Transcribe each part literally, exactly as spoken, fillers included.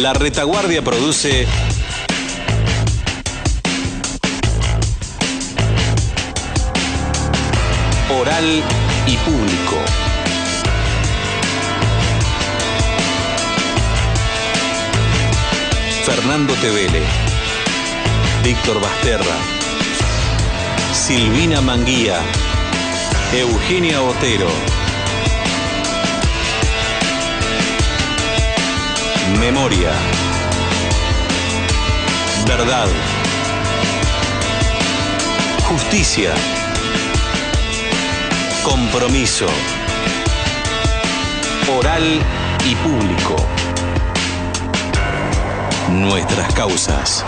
La Retaguardia produce Oral y Público. Fernando Tevele, Víctor Basterra, Silvina Manguía, Eugenia Otero. Memoria, verdad, justicia, compromiso, oral y público. Nuestras causas.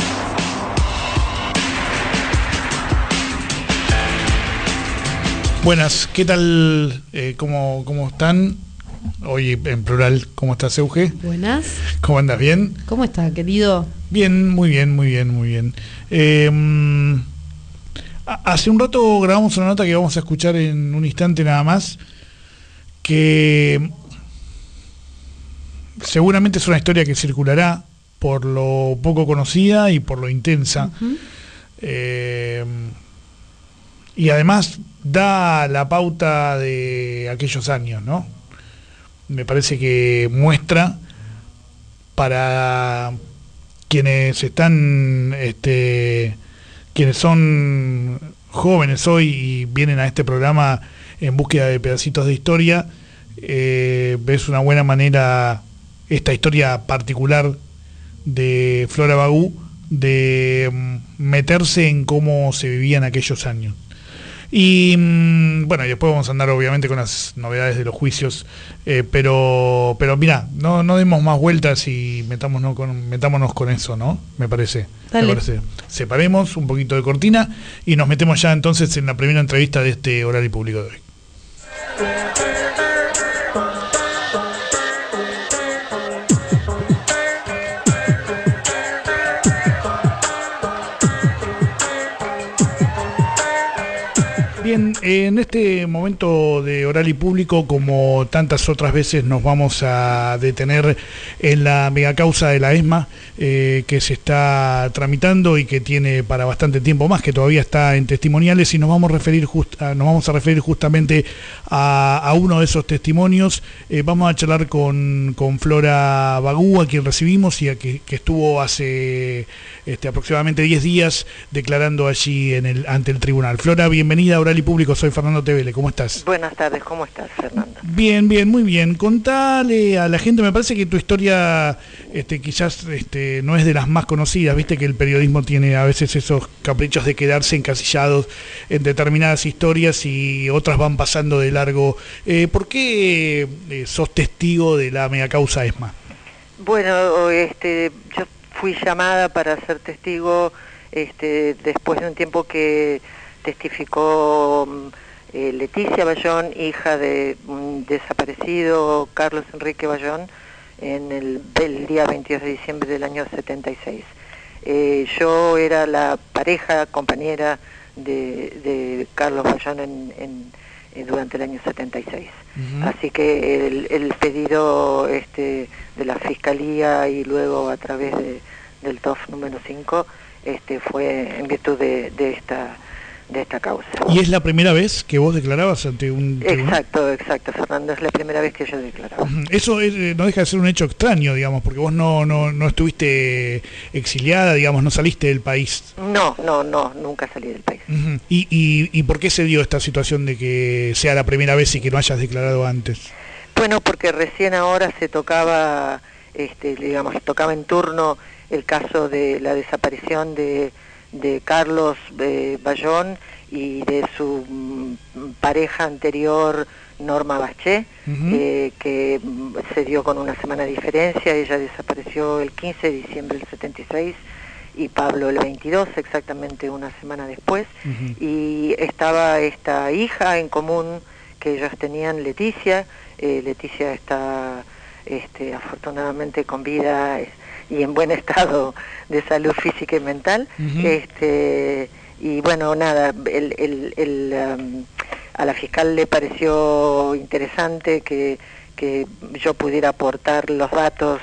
Buenas, ¿qué tal? Eh, ¿cómo, ¿Cómo están? Hoy en plural, ¿cómo estás, Euge? Buenas. ¿Cómo andas? ¿Bien? ¿Cómo está, querido? Bien, muy bien, muy bien, muy bien. Eh, hace un rato grabamos una nota que vamos a escuchar en un instante nada más, que seguramente es una historia que circulará por lo poco conocida y por lo intensa. Uh-huh. Eh, y además da la pauta de aquellos años, ¿no? Me parece que muestra para quienes están, este, quienes son jóvenes hoy y vienen a este programa en búsqueda de pedacitos de historia, eh, ves una buena manera esta historia particular de Flora Bagú de meterse en cómo se vivía en aquellos años. Y bueno, y después vamos a andar obviamente con las novedades de los juicios, eh, pero pero mira, no, no demos más vueltas y metámonos con, metámonos con eso, ¿no? Me parece. Dale. Me parece. Separemos un poquito de cortina y nos metemos ya entonces en la primera entrevista de este Oral y Público de hoy. Bien, en este momento de Oral y Público, como tantas otras veces, nos vamos a detener en la megacausa de la ESMA, eh, que se está tramitando y que tiene para bastante tiempo más, que todavía está en testimoniales, y nos vamos a referir, just, a, nos vamos a referir justamente a, a uno de esos testimonios. Eh, vamos a charlar con, con Flora Bagú, a quien recibimos y a que, que estuvo hace este, aproximadamente diez días declarando allí en el, ante el tribunal. Flora, bienvenida a Oral y Público, soy Fernando Tevele, ¿cómo estás? Buenas tardes, ¿cómo estás, Fernando? Bien, bien, muy bien. Contale a la gente, me parece que tu historia este, quizás este, no es de las más conocidas, viste que el periodismo tiene a veces esos caprichos de quedarse encasillados en determinadas historias y otras van pasando de largo. Eh, ¿Por qué eh, sos testigo de la megacausa ESMA? Bueno, este, yo fui llamada para ser testigo este, después de un tiempo que testificó eh, Leticia Bayón, hija de un desaparecido Carlos Enrique Bayón, en el, el día veintidós de diciembre del año setenta y seis. Eh, yo era la pareja, compañera de, de Carlos Bayón en, en, en, durante el año setenta y seis. Uh-huh. Así que el, el pedido este, de la Fiscalía y luego a través de, del T O F número cinco este, fue en virtud de, de esta... de esta causa. ¿Y es la primera vez que vos declarabas ante un tribunal? Exacto, exacto, Fernando, es la primera vez que yo declaraba. Eso es, no deja de ser un hecho extraño, digamos, porque vos no, no, no estuviste exiliada, digamos, no saliste del país. No, no, no, nunca salí del país. Uh-huh. ¿Y, y, ¿Y por qué se dio esta situación de que sea la primera vez y que no hayas declarado antes? Bueno, porque recién ahora se tocaba, este, digamos, tocaba en turno el caso de la desaparición de de Carlos eh, Bayón y de su mm, pareja anterior, Norma Baché, uh-huh. eh, que mm, se dio con una semana de diferencia. Ella desapareció el quince de diciembre del setenta y seis y Pablo el veintidós, exactamente una semana después. Uh-huh. Y estaba esta hija en común que ellos tenían, Leticia. Eh, Leticia está este, afortunadamente con vida y en buen estado de salud física y mental. Uh-huh. este y bueno, nada, el, el, el, um, a la fiscal le pareció interesante que, que yo pudiera aportar los datos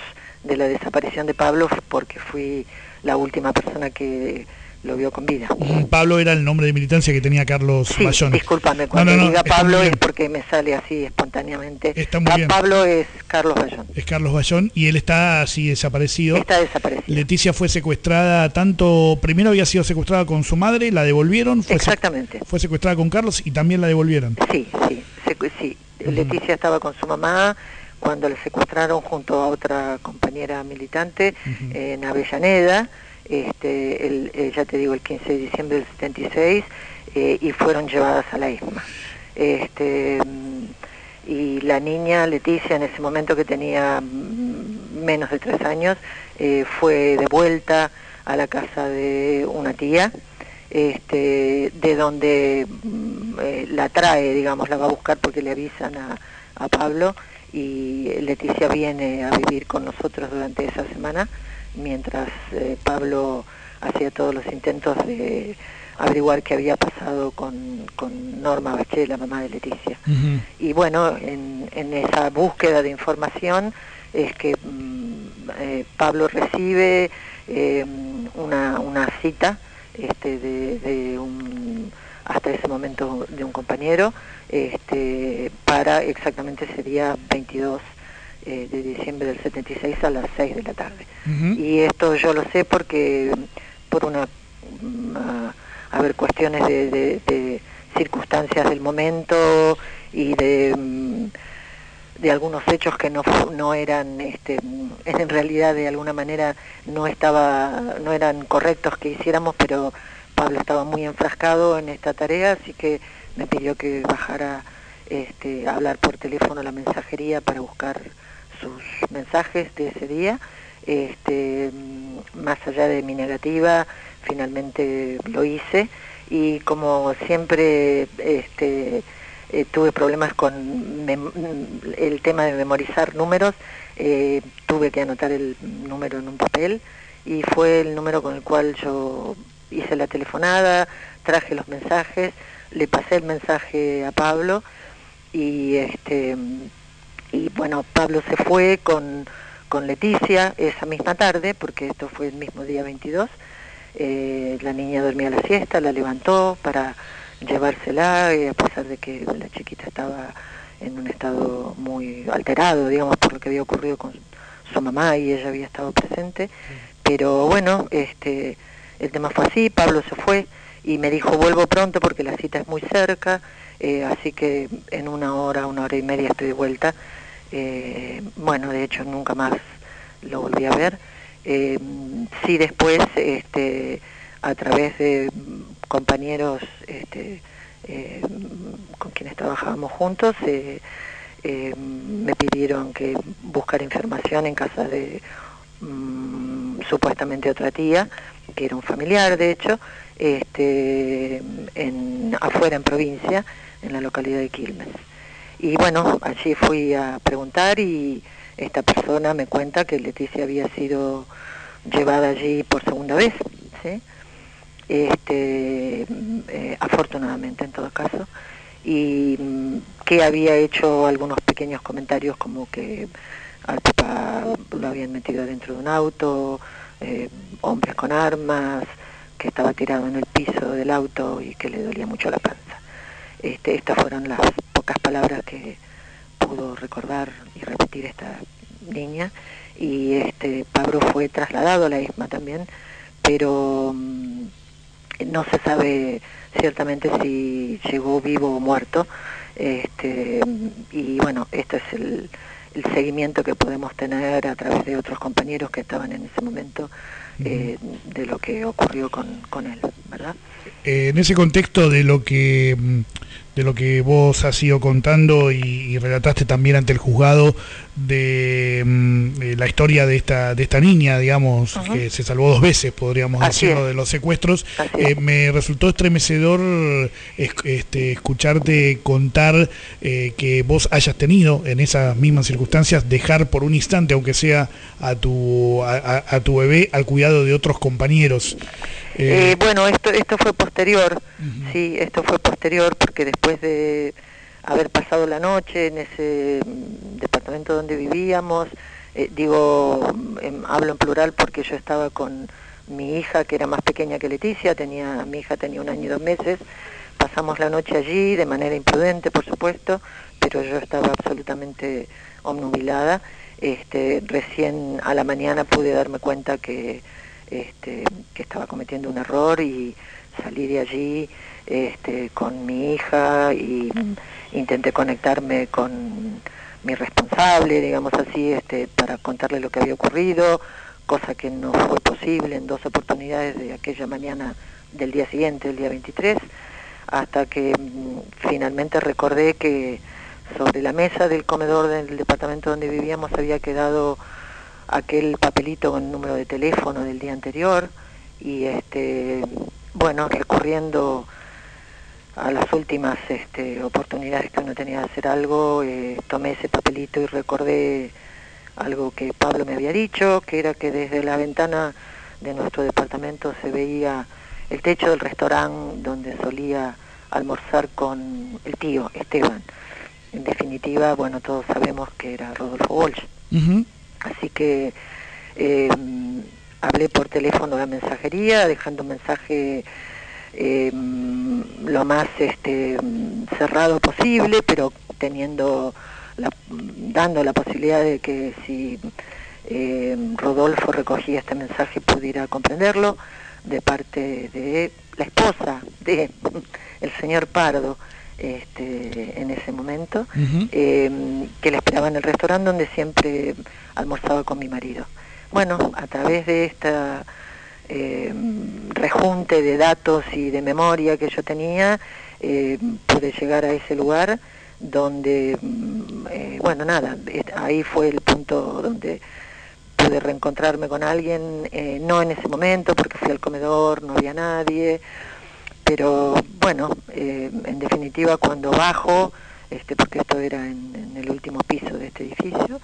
de la desaparición de Pablo, porque fui la última persona que lo vio con vida. Pablo era el nombre de militancia que tenía Carlos Sí, Bayón. discúlpame, cuando no, no, no, diga Pablo es bien. porque me sale así espontáneamente. Está muy Ah, bien. Pablo es Carlos Bayón. Es Carlos Bayón y él está así desaparecido. Está desaparecido. Leticia fue secuestrada, tanto, primero había sido secuestrada con su madre, la devolvieron. Fue Exactamente. Fue secuestrada con Carlos y también la devolvieron. Sí, sí, secu- sí. Uh-huh. Leticia estaba con su mamá cuando la secuestraron junto a otra compañera militante Uh-huh. en Avellaneda, este, el, eh, ya te digo, el quince de diciembre del setenta y seis, eh, y fueron llevadas a la ESMA. Este, mm, y la niña Leticia, en ese momento que tenía mm, menos de tres años, eh, fue devuelta a la casa de una tía, este, de donde mm, eh, la trae, digamos, la va a buscar porque le avisan a, a Pablo, y Leticia viene a vivir con nosotros durante esa semana, mientras eh, Pablo hacía todos los intentos de averiguar qué había pasado con, con Norma Baché, la mamá de Leticia. Uh-huh. Y bueno, en, en esa búsqueda de información es que mm, eh, Pablo recibe eh, una, una cita este, de, de un, hasta ese momento de un compañero, este, para exactamente sería veintidós eh, de diciembre del setenta y seis a las seis de la tarde. Uh-huh. Y esto yo lo sé porque por una uh, a ver cuestiones de, de, de circunstancias del momento y de um, de algunos hechos que no no eran este en realidad de alguna manera no estaba no eran correctos que hiciéramos, pero Pablo estaba muy enfrascado en esta tarea, así que me pidió que bajara este a hablar por teléfono a la mensajería para buscar sus mensajes de ese día. Este, más allá de mi negativa, finalmente lo hice, y como siempre este, eh, tuve problemas con el tema de memorizar números, eh, tuve que anotar el número en un papel, y fue el número con el cual yo hice la telefonada, traje los mensajes, le pasé el mensaje a Pablo, y este y bueno, Pablo se fue con con Leticia esa misma tarde, porque esto fue el mismo día veintidós. Eh, la niña dormía la siesta, la levantó para llevársela, y a pesar de que la chiquita estaba en un estado muy alterado, digamos, por lo que había ocurrido con su mamá, y ella había estado presente. Sí. Pero bueno, este, el tema fue así. Pablo se fue y me dijo: vuelvo pronto porque la cita es muy cerca, eh, así que en una hora, una hora y media estoy de vuelta. Eh, bueno, de hecho nunca más lo volví a ver. Eh, sí, después, este, a través de compañeros este, eh, con quienes trabajábamos juntos, eh, eh, me pidieron que buscara información en casa de um, supuestamente otra tía, que era un familiar, de hecho, este, en, afuera en provincia, en la localidad de Quilmes. Y bueno, allí fui a preguntar, y esta persona me cuenta que Leticia había sido llevada allí por segunda vez, ¿sí? Este, eh, afortunadamente en todo caso, y que había hecho algunos pequeños comentarios como que al papá lo habían metido dentro de un auto, eh, hombres con armas, que estaba tirado en el piso del auto y que le dolía mucho la panza. Este, estas fueron las pocas palabras que pudo recordar y repetir esta niña. Y este Pablo fue trasladado a la ESMA también, pero um, no se sabe ciertamente si llegó vivo o muerto. Este, y bueno, este es el, el seguimiento que podemos tener a través de otros compañeros que estaban en ese momento, eh, de lo que ocurrió con, con él, ¿verdad? Eh, en ese contexto de lo que de lo que vos has ido contando y, y relataste también ante el juzgado de, de la historia de esta de esta niña, digamos, uh-huh. que se salvó dos veces, podríamos Así decirlo, es. de los secuestros, eh, me resultó estremecedor este, escucharte contar eh, que vos hayas tenido en esas mismas circunstancias dejar por un instante, aunque sea a tu a, a tu bebé, al cuidado de otros compañeros. Eh, eh, bueno, esto esto fue posterior, uh-huh. sí, esto fue posterior, porque después de haber pasado la noche en ese departamento donde vivíamos, eh, digo, eh, hablo en plural porque yo estaba con mi hija, que era más pequeña que Leticia, tenía, mi hija tenía un año y dos meses, pasamos la noche allí de manera imprudente, por supuesto, pero yo estaba absolutamente obnubilada. Este, recién a la mañana pude darme cuenta que, este, que estaba cometiendo un error y salí de allí este, con mi hija y intenté conectarme con mi responsable, digamos así, este, para contarle lo que había ocurrido, cosa que no fue posible en dos oportunidades de aquella mañana del día siguiente, el día veintitrés, hasta que mm, finalmente recordé que sobre la mesa del comedor del departamento donde vivíamos había quedado aquel papelito con el número de teléfono del día anterior, y este, bueno, recurriendo a las últimas este, oportunidades que uno tenía de hacer algo, eh, tomé ese papelito y recordé algo que Pablo me había dicho, que era que desde la ventana de nuestro departamento se veía el techo del restaurante donde solía almorzar con el tío Esteban. En definitiva, bueno, todos sabemos que era Rodolfo Walsh. Uh-huh. Así que eh, hablé por teléfono a la mensajería, dejando un mensaje eh, lo más este, cerrado posible, pero teniendo la, dando la posibilidad de que si eh, Rodolfo recogía este mensaje pudiera comprenderlo, de parte de la esposa de el señor Pardo, este, en ese momento, uh-huh. eh, que la esperaba en el restaurante donde siempre almorzaba con mi marido. Bueno, a través de esta eh, rejunte de datos y de memoria que yo tenía, eh, pude llegar a ese lugar donde, eh, bueno, nada, ahí fue el punto donde pude reencontrarme con alguien, eh, no en ese momento porque fui al comedor, no había nadie, pero bueno, eh, en definitiva cuando bajo, este, porque esto era en, en el último piso de este edificio,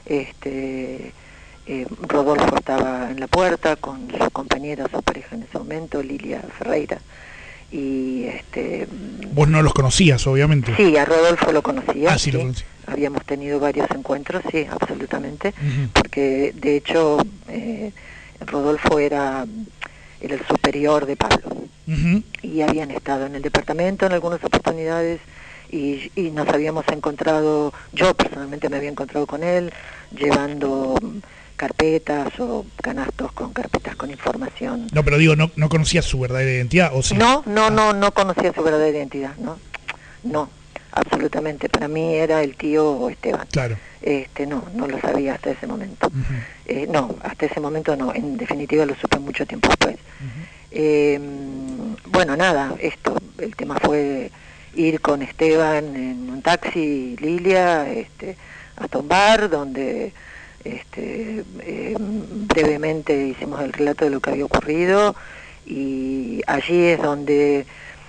este, eh, Rodolfo estaba en la puerta con su compañera, su pareja en ese momento, Lilia Ferreira, y este... Vos no los conocías, obviamente. Sí, a Rodolfo lo conocía. Ah, sí, sí. lo conocí. Habíamos tenido varios encuentros, sí, absolutamente, Uh-huh. porque de hecho eh, Rodolfo era, era el superior de Pablo. Uh-huh. Y habían estado en el departamento en algunas oportunidades y, y nos habíamos encontrado, yo personalmente me había encontrado con él llevando carpetas o canastos con carpetas con información. No, pero digo, ¿no, no conocías su verdadera identidad o sí? No, no, ah. no, no conocía su verdadera identidad, no, no, absolutamente. Para mí era el tío Esteban. Claro. Este, no, no lo sabía hasta ese momento. Uh-huh. Eh, no, hasta ese momento no, en definitiva lo supe mucho tiempo después. Uh-huh. Eh, bueno, nada, esto, el tema fue ir con Esteban en un taxi, Lilia, este, hasta un bar donde este, eh, brevemente hicimos el relato de lo que había ocurrido, y allí es donde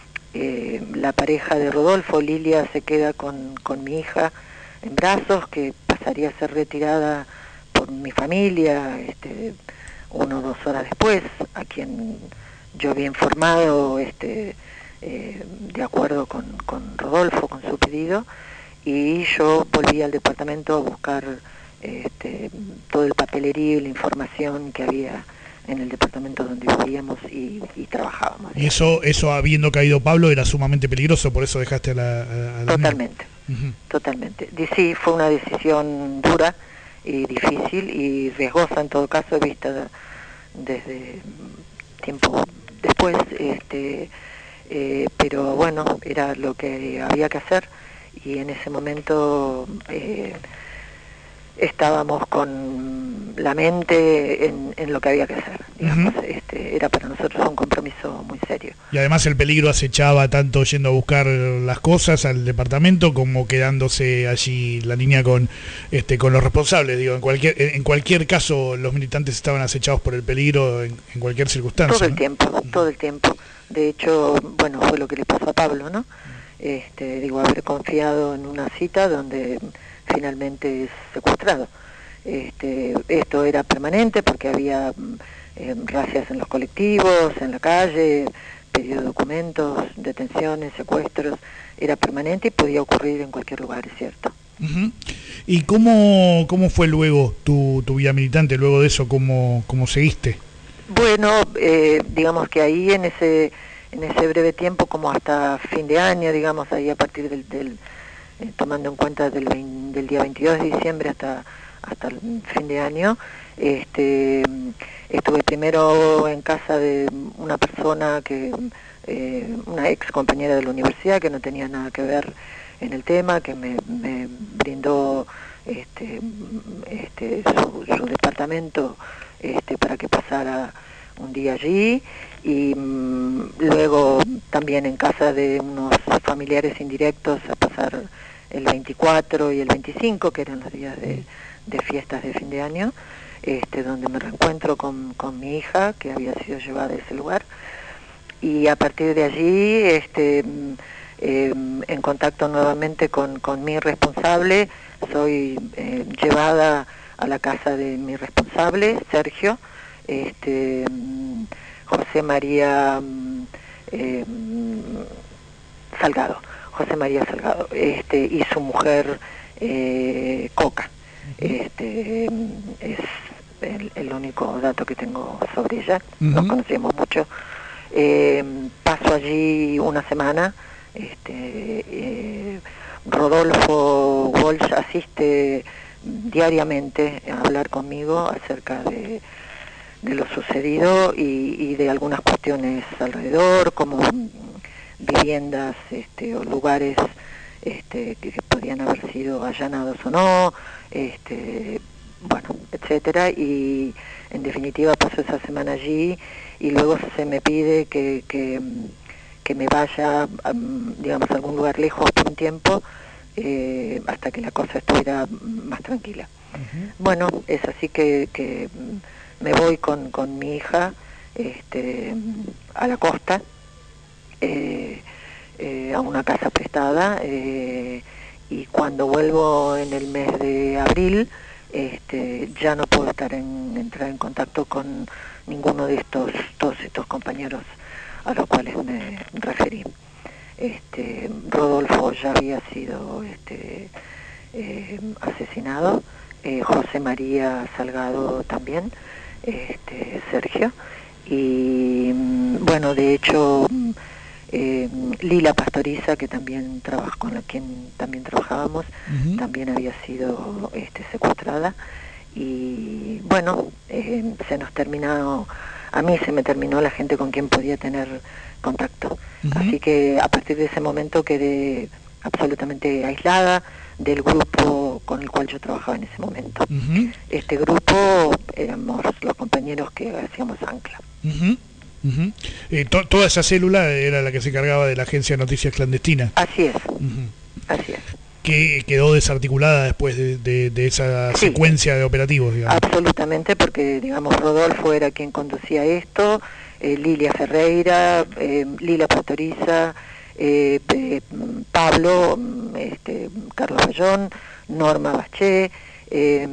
eh, la pareja de Rodolfo, Lilia, se queda con, con mi hija en brazos, que pasaría a ser retirada por mi familia este, una o dos horas después, a quien yo había informado este, eh, de acuerdo con, con Rodolfo, con su pedido, y yo volví al departamento a buscar este, todo el papelerío y la información que había en el departamento donde vivíamos y, y trabajábamos. Y eso, eso habiendo caído Pablo, era sumamente peligroso, por eso dejaste a la... A la totalmente, uh-huh. totalmente. Y sí, fue una decisión dura y difícil y riesgosa en todo caso, vista desde tiempo después, este, eh, pero bueno, era lo que había que hacer, y en ese momento eh, estábamos con la mente en, en lo que había que hacer, digamos. Uh-huh. este, era para nosotros un compromiso muy serio. Y además el peligro acechaba tanto yendo a buscar las cosas al departamento como quedándose allí la línea con este con los responsables. Digo, en cualquier en cualquier caso los militantes estaban acechados por el peligro en, en cualquier circunstancia. Todo el ¿no? tiempo, uh-huh. todo el tiempo. De hecho, bueno, fue lo que le pasó a Pablo, ¿no? Este, digo, haber confiado en una cita donde finalmente es secuestrado. Este, esto era permanente porque había eh, racias en los colectivos, en la calle, pedido de documentos, detenciones, secuestros, era permanente y podía ocurrir en cualquier lugar, es cierto. Uh-huh. ¿Y cómo, cómo fue luego tu, tu vida militante, luego de eso, cómo, cómo seguiste? Bueno, eh, digamos que ahí en ese en ese breve tiempo, como hasta fin de año, digamos, ahí a partir del, del eh, tomando en cuenta del, veinte, del día veintidós de diciembre hasta hasta el fin de año, este, estuve primero en casa de una persona que, eh, una ex compañera de la universidad que no tenía nada que ver en el tema, que me, me brindó este, este, su, su departamento este, para que pasara un día allí, y mmm, luego también en casa de unos familiares indirectos a pasar el veinticuatro y el veinticinco, que eran los días de, de fiestas de fin de año, este, donde me reencuentro con, con mi hija, que había sido llevada a ese lugar, y a partir de allí este, eh, en contacto nuevamente con, con mi responsable, soy eh, llevada a la casa de mi responsable, Sergio, este, José María eh, Salgado, José María Salgado, este, y su mujer eh, Coca. Este, es el, el único dato que tengo sobre ella, uh-huh. Nos conocíamos mucho. Eh, paso allí una semana, este, eh, Rodolfo Walsh asiste diariamente a hablar conmigo acerca de, de lo sucedido y, y de algunas cuestiones alrededor, como viviendas este, o lugares este, que, que podían haber sido allanados o no, este, bueno, etcétera, y en definitiva paso esa semana allí y luego se me pide que, que, que me vaya, digamos, a algún lugar lejos por un tiempo, eh, hasta que la cosa estuviera más tranquila. Uh-huh. Bueno, es así que, que me voy con, con mi hija este, a la costa, eh, eh, a una casa prestada, eh, y cuando vuelvo en el mes de abril, este, ya no puedo estar en, entrar en contacto con ninguno de estos, todos estos compañeros a los cuales me referí. Este, Rodolfo ya había sido este, eh, asesinado, eh, José María Salgado también, este, Sergio, y bueno, de hecho eh, Lila Pastoriza, que también trabaja, con la quien también trabajábamos, uh-huh. también había sido este, secuestrada, y bueno, eh, se nos terminó, a mí se me terminó la gente con quien podía tener contacto. Uh-huh. Así que a partir de ese momento quedé absolutamente aislada del grupo con el cual yo trabajaba en ese momento. Uh-huh. Este grupo éramos los compañeros que hacíamos ancla. Uh-huh. Uh-huh. Eh, to- toda esa célula era la que se cargaba de la agencia de noticias clandestina. Así es, uh-huh. Así es. Que quedó desarticulada después de, de, de esa sí. secuencia de operativos, digamos. Absolutamente, porque digamos Rodolfo era quien conducía esto, eh, Lilia Ferreira, eh, Lila Pastoriza, eh, eh, Pablo, este, Carlos Bayón, Norma Baché, eh,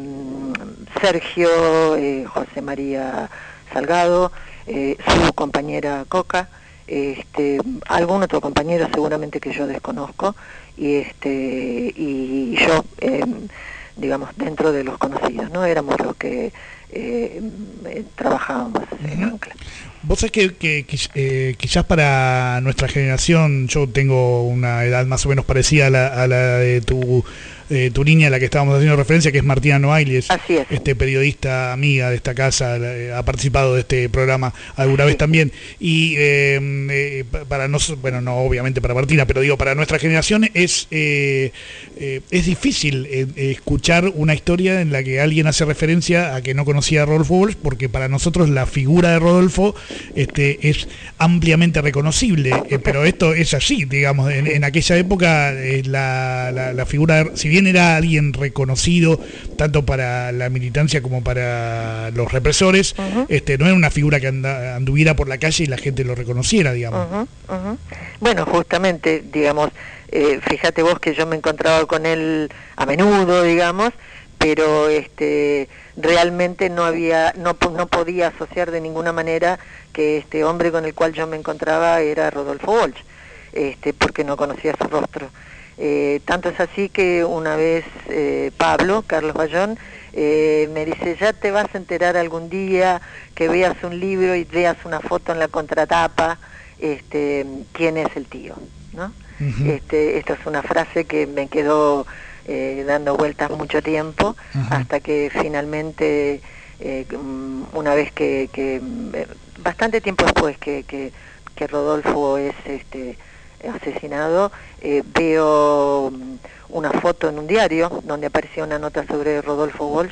Sergio, eh, José María Salgado, eh, su compañera Coca, este, algún otro compañero seguramente que yo desconozco, y este y yo, eh, digamos, dentro de los conocidos, ¿no? Éramos los que eh, trabajábamos uh-huh. en Ancla. Vos sabés que, que, que eh, quizás para nuestra generación, yo tengo una edad más o menos parecida a la, a la de tu, eh, tu niña a la que estábamos haciendo referencia, que es Martina Noailles, Así es. Este, periodista amiga de esta casa, eh, ha participado de este programa alguna sí. vez también, y eh, eh, para nosotros, bueno, no obviamente para Martina, pero digo, para nuestra generación es, eh, eh, es difícil eh, escuchar una historia en la que alguien hace referencia a que no conocía a Rodolfo Walsh, porque para nosotros la figura de Rodolfo Este, es ampliamente reconocible, eh, pero esto es así, digamos, en, en aquella época eh, la, la, la figura, si bien era alguien reconocido tanto para la militancia como para los represores, uh-huh. este, no era una figura que anda, anduviera por la calle y la gente lo reconociera, digamos. Uh-huh, uh-huh. Bueno, justamente, digamos, eh, fíjate vos que yo me encontraba con él a menudo, digamos, pero este realmente no había no no podía asociar de ninguna manera que este hombre con el cual yo me encontraba era Rodolfo Walsh, este porque no conocía su rostro. Eh, tanto es así que una vez eh, Pablo, Carlos Bayón, eh, me dice, ya te vas a enterar algún día que veas un libro y veas una foto en la contratapa, este, quién es el tío, ¿no? Uh-huh. Este, esta es una frase que me quedó eh, dando vueltas mucho tiempo, uh-huh. hasta que finalmente, eh, una vez que, que bastante tiempo después que, que, que Rodolfo es este asesinado, eh, veo una foto en un diario donde aparecía una nota sobre Rodolfo Walsh,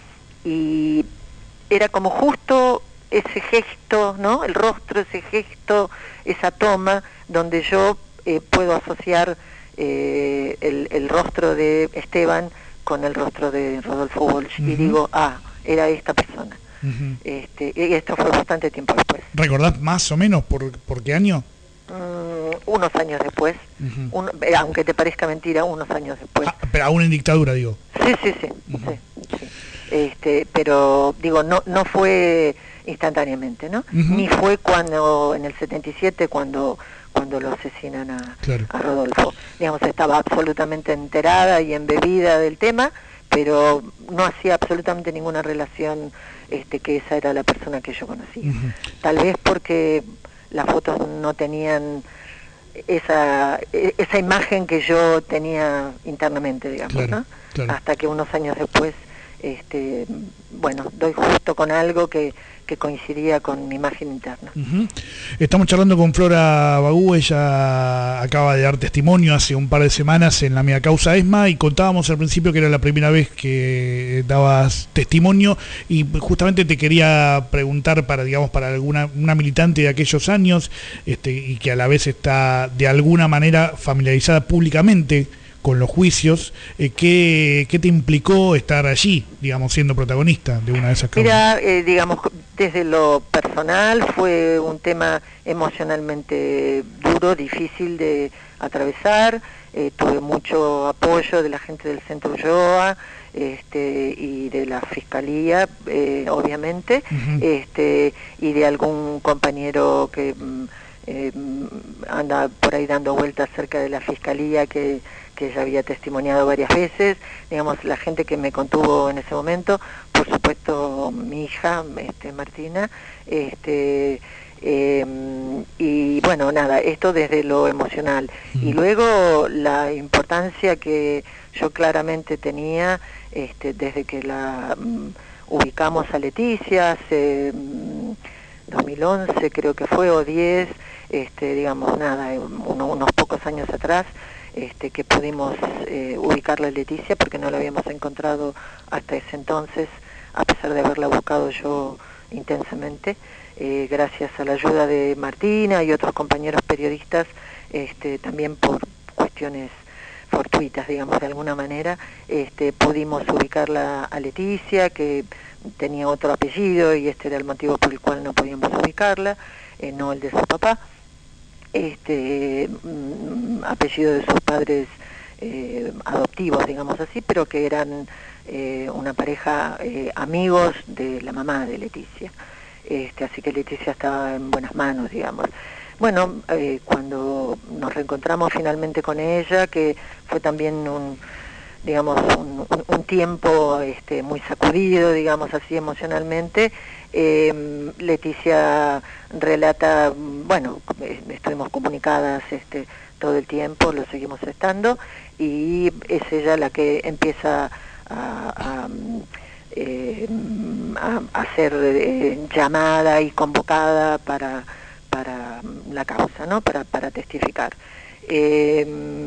y era como justo ese gesto, ¿no? El rostro, ese gesto, esa toma, donde yo eh, puedo asociar eh, el, el rostro de Esteban con el rostro de Rodolfo Walsh, uh-huh. y digo, ah, era esta persona. Uh-huh. Este, y esto fue bastante tiempo después. ¿Recordás más o menos por, por qué año? Mm, unos años después, uh-huh. un, eh, aunque te parezca mentira, unos años después. Ah, pero aún en dictadura, digo. Sí, sí, sí, uh-huh. sí, sí. Este, pero digo, no no fue instantáneamente, ¿no? Uh-huh. Ni fue cuando, en el setenta y siete, cuando cuando lo asesinan a, claro. a Rodolfo. Digamos, estaba absolutamente enterada y embebida del tema, pero no hacía absolutamente ninguna relación este, que esa era la persona que yo conocía. Uh-huh. Tal vez porque las fotos no tenían esa esa imagen que yo tenía internamente, digamos, claro, ¿no? Claro. Hasta que unos años después, este, bueno, doy justo con algo que, que coincidía con mi imagen interna. Uh-huh. Estamos charlando con Flora Bagú, ella acaba de dar testimonio hace un par de semanas en la Mega Causa ESMA, y contábamos al principio que era la primera vez que dabas testimonio, y justamente te quería preguntar para, digamos, para alguna una militante de aquellos años, este, y que a la vez está de alguna manera familiarizada públicamente con los juicios, eh, ¿qué, ¿qué te implicó estar allí, digamos, siendo protagonista de una de esas causas? Mira, eh, digamos, desde lo personal fue un tema emocionalmente duro, difícil de atravesar, eh, tuve mucho apoyo de la gente del Centro Ulloa, este, y de la Fiscalía, eh, obviamente, uh-huh. este, y de algún compañero que eh, anda por ahí dando vueltas cerca de la Fiscalía, que que ya había testimoniado varias veces, digamos, la gente que me contuvo en ese momento, por supuesto mi hija, este, Martina, este, eh, y bueno, nada, esto desde lo emocional. Mm. Y luego la importancia que yo claramente tenía, este, desde que la um, ubicamos a Leticia, hace um, dos mil once creo que fue, o diez, este, digamos, nada, uno, unos pocos años atrás, Este, que pudimos eh, ubicarla a Leticia, porque no la habíamos encontrado hasta ese entonces, a pesar de haberla buscado yo intensamente, eh, gracias a la ayuda de Martina y otros compañeros periodistas, este, también por cuestiones fortuitas, digamos, de alguna manera, este, pudimos ubicarla a Leticia, que tenía otro apellido, y este era el motivo por el cual no podíamos ubicarla, eh, no el de su papá. Este mm, apellido de sus padres eh, adoptivos, digamos así, pero que eran eh, una pareja eh, amigos de la mamá de Leticia. Este, así que Leticia estaba en buenas manos, digamos. Bueno, eh, cuando nos reencontramos finalmente con ella, que fue también un, digamos, un, un, un tiempo este, muy sacudido, digamos así, emocionalmente, eh, Leticia relata, bueno, estuvimos comunicadas este, todo el tiempo, lo seguimos estando, y es ella la que empieza a, a, eh, a, a ser eh, llamada y convocada para, para la causa, ¿no? Para, para testificar. Eh,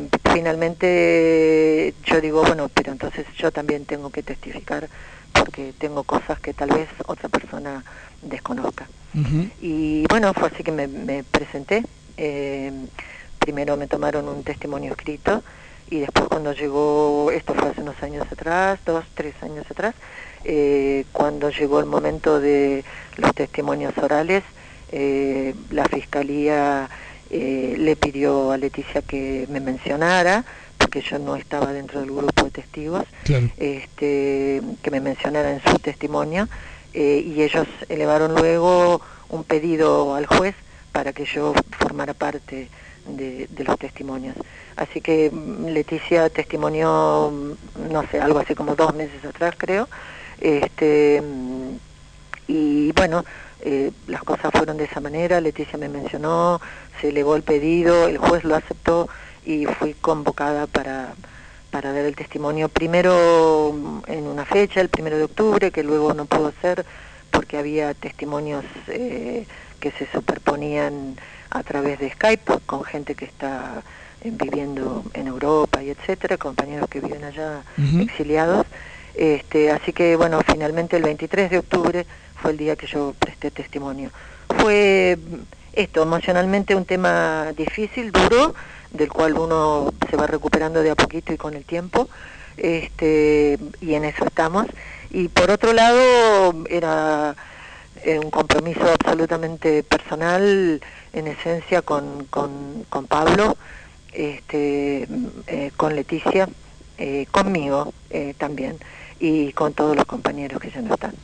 finalmente yo digo, bueno, pero entonces yo también tengo que testificar, porque tengo cosas que tal vez otra persona desconozca. Uh-huh. Y bueno, fue así que me, me presenté. Eh, primero me tomaron un testimonio escrito, y después cuando llegó, esto fue hace unos años atrás, dos, tres años atrás, eh, cuando llegó el momento de los testimonios orales, eh, la Fiscalía eh, le pidió a Leticia que me mencionara, porque yo no estaba dentro del grupo de testigos, claro. este, que me mencionara en su testimonio, eh, y ellos elevaron luego un pedido al juez para que yo formara parte de, de los testimonios. Así que Leticia testimonió, no sé, algo así como dos meses atrás, creo. Este, y bueno, eh, las cosas fueron de esa manera. Leticia me mencionó, se elevó el pedido, el juez lo aceptó y fui convocada para, para dar el testimonio. Primero en una fecha, el primero de octubre, que luego no pudo ser porque había testimonios eh, que se superponían a través de Skype con gente que está viviendo en Europa y etcétera, compañeros que viven allá uh-huh. exiliados. Este, así que bueno, finalmente el veintitrés de octubre fue el día que yo presté testimonio. Fue esto, emocionalmente un tema difícil, duro, del cual uno se va recuperando de a poquito y con el tiempo, este, y en eso estamos. Y por otro lado, era eh, un compromiso absolutamente personal, en esencia, con, con, con Pablo, este, eh, con Leticia, eh, conmigo eh, también, y con todos los compañeros que ya no están.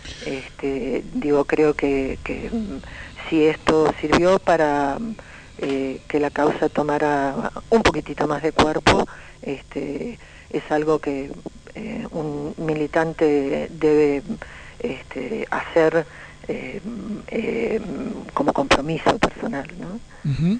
Este, digo, creo que, que si esto sirvió para eh, que la causa tomara un poquitito más de cuerpo, este, es algo que eh, un militante debe este, hacer eh, eh, como compromiso personal, ¿no? Uh-huh.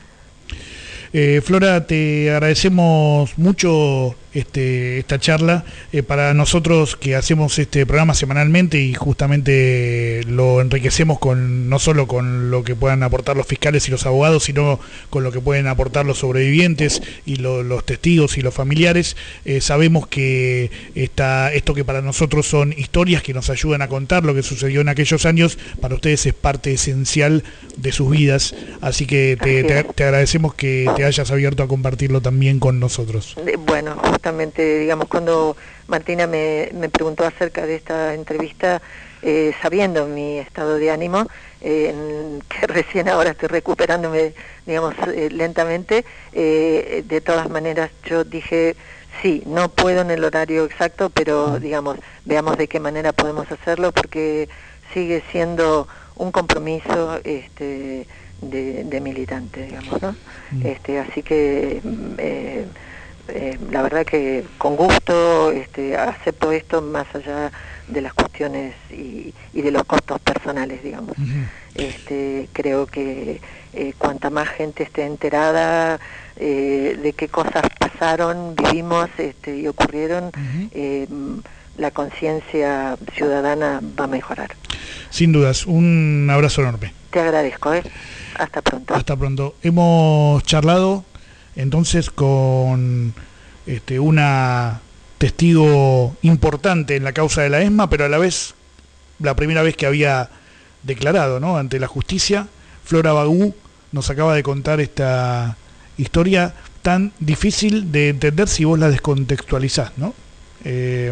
Eh, Flora, te agradecemos mucho este, esta charla. Eh, para nosotros que hacemos este programa semanalmente y justamente lo enriquecemos con no solo con lo que puedan aportar los fiscales y los abogados, sino con lo que pueden aportar los sobrevivientes y lo, los testigos y los familiares. Eh, sabemos que esta, esto que para nosotros son historias que nos ayudan a contar lo que sucedió en aquellos años, para ustedes es parte esencial de sus vidas. Así que te, te, te agradecemos que te hayas abierto a compartirlo también con nosotros. Bueno, justamente, digamos, cuando Martina me, me preguntó acerca de esta entrevista, eh, sabiendo mi estado de ánimo, eh, que recién ahora estoy recuperándome, digamos, eh, lentamente, eh, de todas maneras yo dije, sí, no puedo en el horario exacto, pero, digamos, veamos de qué manera podemos hacerlo, porque sigue siendo un compromiso, este... De, de militante, digamos, ¿no? Mm. Este, así que eh, eh, la verdad que con gusto este, acepto esto más allá de las cuestiones y, y de los costos personales, digamos. Uh-huh. Este, creo que eh, cuanta más gente esté enterada eh, de qué cosas pasaron, vivimos este, y ocurrieron, uh-huh. eh, la conciencia ciudadana va a mejorar. Sin dudas, un abrazo enorme. Te agradezco, ¿eh? Hasta pronto. Hasta pronto. Hemos charlado entonces con este, una testigo importante en la causa de la ESMA, pero a la vez la primera vez que había declarado, ¿no?, ante la justicia. Flora Bagú nos acaba de contar esta historia tan difícil de entender si vos la descontextualizás, ¿no? Eh,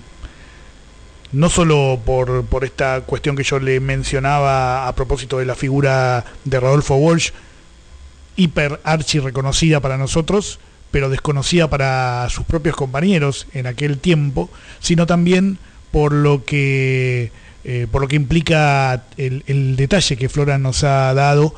no solo por, por esta cuestión que yo le mencionaba a propósito de la figura de Rodolfo Walsh, hiper archi reconocida para nosotros, pero desconocida para sus propios compañeros en aquel tiempo, sino también por lo que eh, por lo que implica el, el detalle que Flora nos ha dado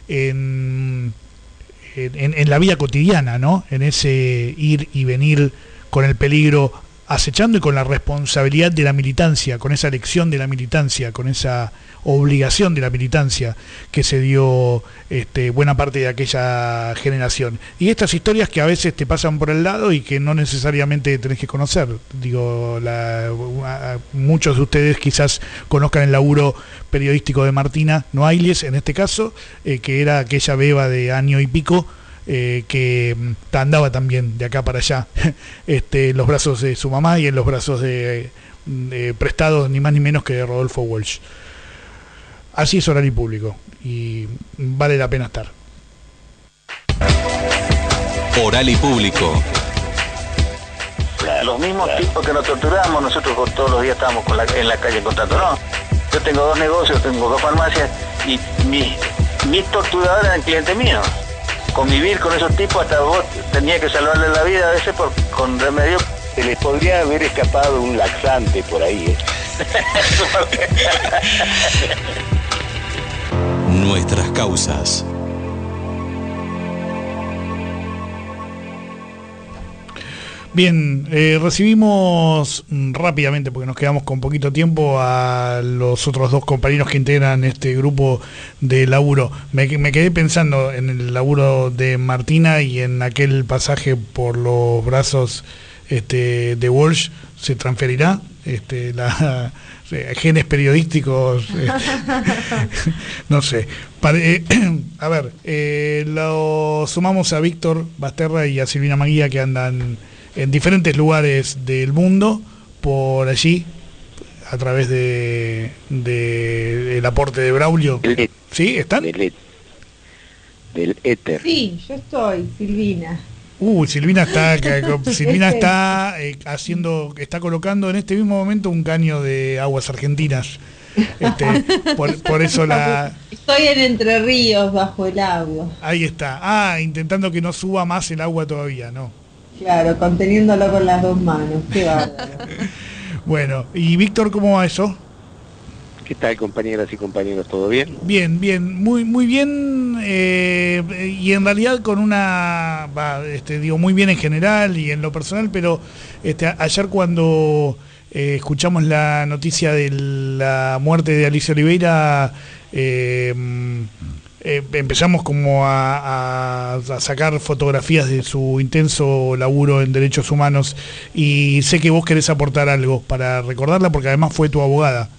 en, en, en la vida cotidiana, ¿no? En ese ir y venir con el peligro acechando y con la responsabilidad de la militancia, con esa elección de la militancia, con esa obligación de la militancia que se dio este, buena parte de aquella generación. Y estas historias que a veces te pasan por el lado y que no necesariamente tenés que conocer. Digo, la, muchos de ustedes quizás conozcan el laburo periodístico de Martina Noailles, en este caso, eh, que era aquella beba de año y pico, Eh, que andaba también de acá para allá, este, en los brazos de su mamá y en los brazos de, de prestados ni más ni menos que de Rodolfo Walsh. Así es Oral y Público y vale la pena estar. Oral y Público. Los mismos tipos que nos torturamos, nosotros todos los días estamos con la, en la calle contando, no, yo tengo dos negocios, tengo dos farmacias y mis, mis torturadores eran clientes míos. Convivir con esos tipos, hasta vos tenía que salvarle la vida a veces por, con remedio. Se les podría haber escapado un laxante por ahí, ¿eh? Nuestras causas. Bien, eh, recibimos rápidamente, porque nos quedamos con poquito tiempo, a los otros dos compañeros que integran este grupo de laburo. Me, me quedé pensando en el laburo de Martina y en aquel pasaje por los brazos este, de Walsh. ¿Se transferirá este, la, eh, genes periodísticos? Eh, no sé. Pare, eh, a ver, eh, lo sumamos a Víctor Basterra y a Silvina Maguía, que andan en diferentes lugares del mundo, por allí, a través de, de del aporte de Braulio. El, ¿Sí? ¿Están? Del, del éter. Sí, yo estoy, Silvina. Uh, Silvina está, Silvina está eh, haciendo, está colocando en este mismo momento un caño de aguas argentinas. Este, por, por eso la... Estoy en Entre Ríos, bajo el agua. Ahí está. Ah, intentando que no suba más el agua todavía, ¿no? Claro, conteniéndolo con las dos manos. Qué bárbaro. Bueno, y Víctor, ¿cómo va eso? ¿Qué tal, compañeras y compañeros? ¿Todo bien? Bien, bien, muy muy bien, eh, y en realidad con una, va, este, digo, muy bien en general y en lo personal, pero este, ayer cuando eh, escuchamos la noticia de la muerte de Alicia Oliveira, eh, eh, empezamos como a, a, a sacar fotografías de su intenso laburo en derechos humanos, y sé que vos querés aportar algo para recordarla, porque además fue tu abogada.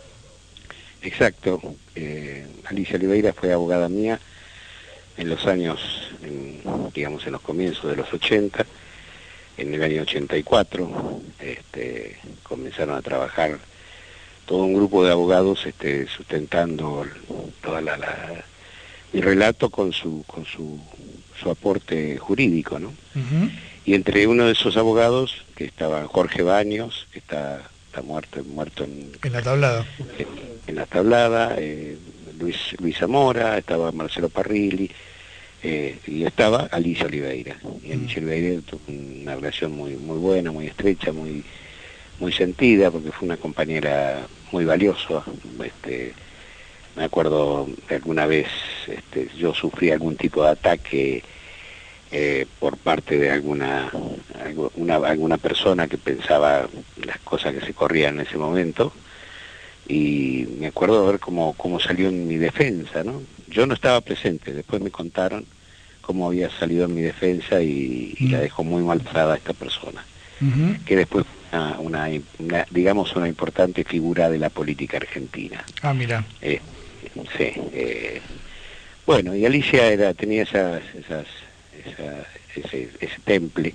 Exacto. Eh, Alicia Oliveira fue abogada mía en los años, en, digamos en los comienzos de los ochenta, en el año ochenta y cuatro, este, comenzaron a trabajar todo un grupo de abogados este, sustentando toda la, la, mi relato con su con su, su aporte jurídico, ¿no? Uh-huh. Y entre uno de esos abogados, que estaba Jorge Baños, que está, está muerto, muerto en, en la tablada. En, en la tablada, eh, Luis, Luis Zamora, estaba Marcelo Parrilli, eh, y estaba Alicia Oliveira. Y Alicia Oliveira tuvo una relación muy muy buena, muy estrecha, muy muy sentida, porque fue una compañera muy valiosa. Este, me acuerdo que alguna vez este, yo sufrí algún tipo de ataque eh, por parte de alguna, alguna, alguna persona que pensaba las cosas que se corrían en ese momento, y me acuerdo de ver cómo, cómo salió en mi defensa, ¿no? Yo no estaba presente, después me contaron cómo había salido en mi defensa, y, y la dejó muy mal parada esta persona, uh-huh. que después una, una, una, digamos, una importante figura de la política argentina. Ah, mira. Eh, sí. Eh, bueno, y Alicia era, tenía esas, esas, esa, ese, ese temple,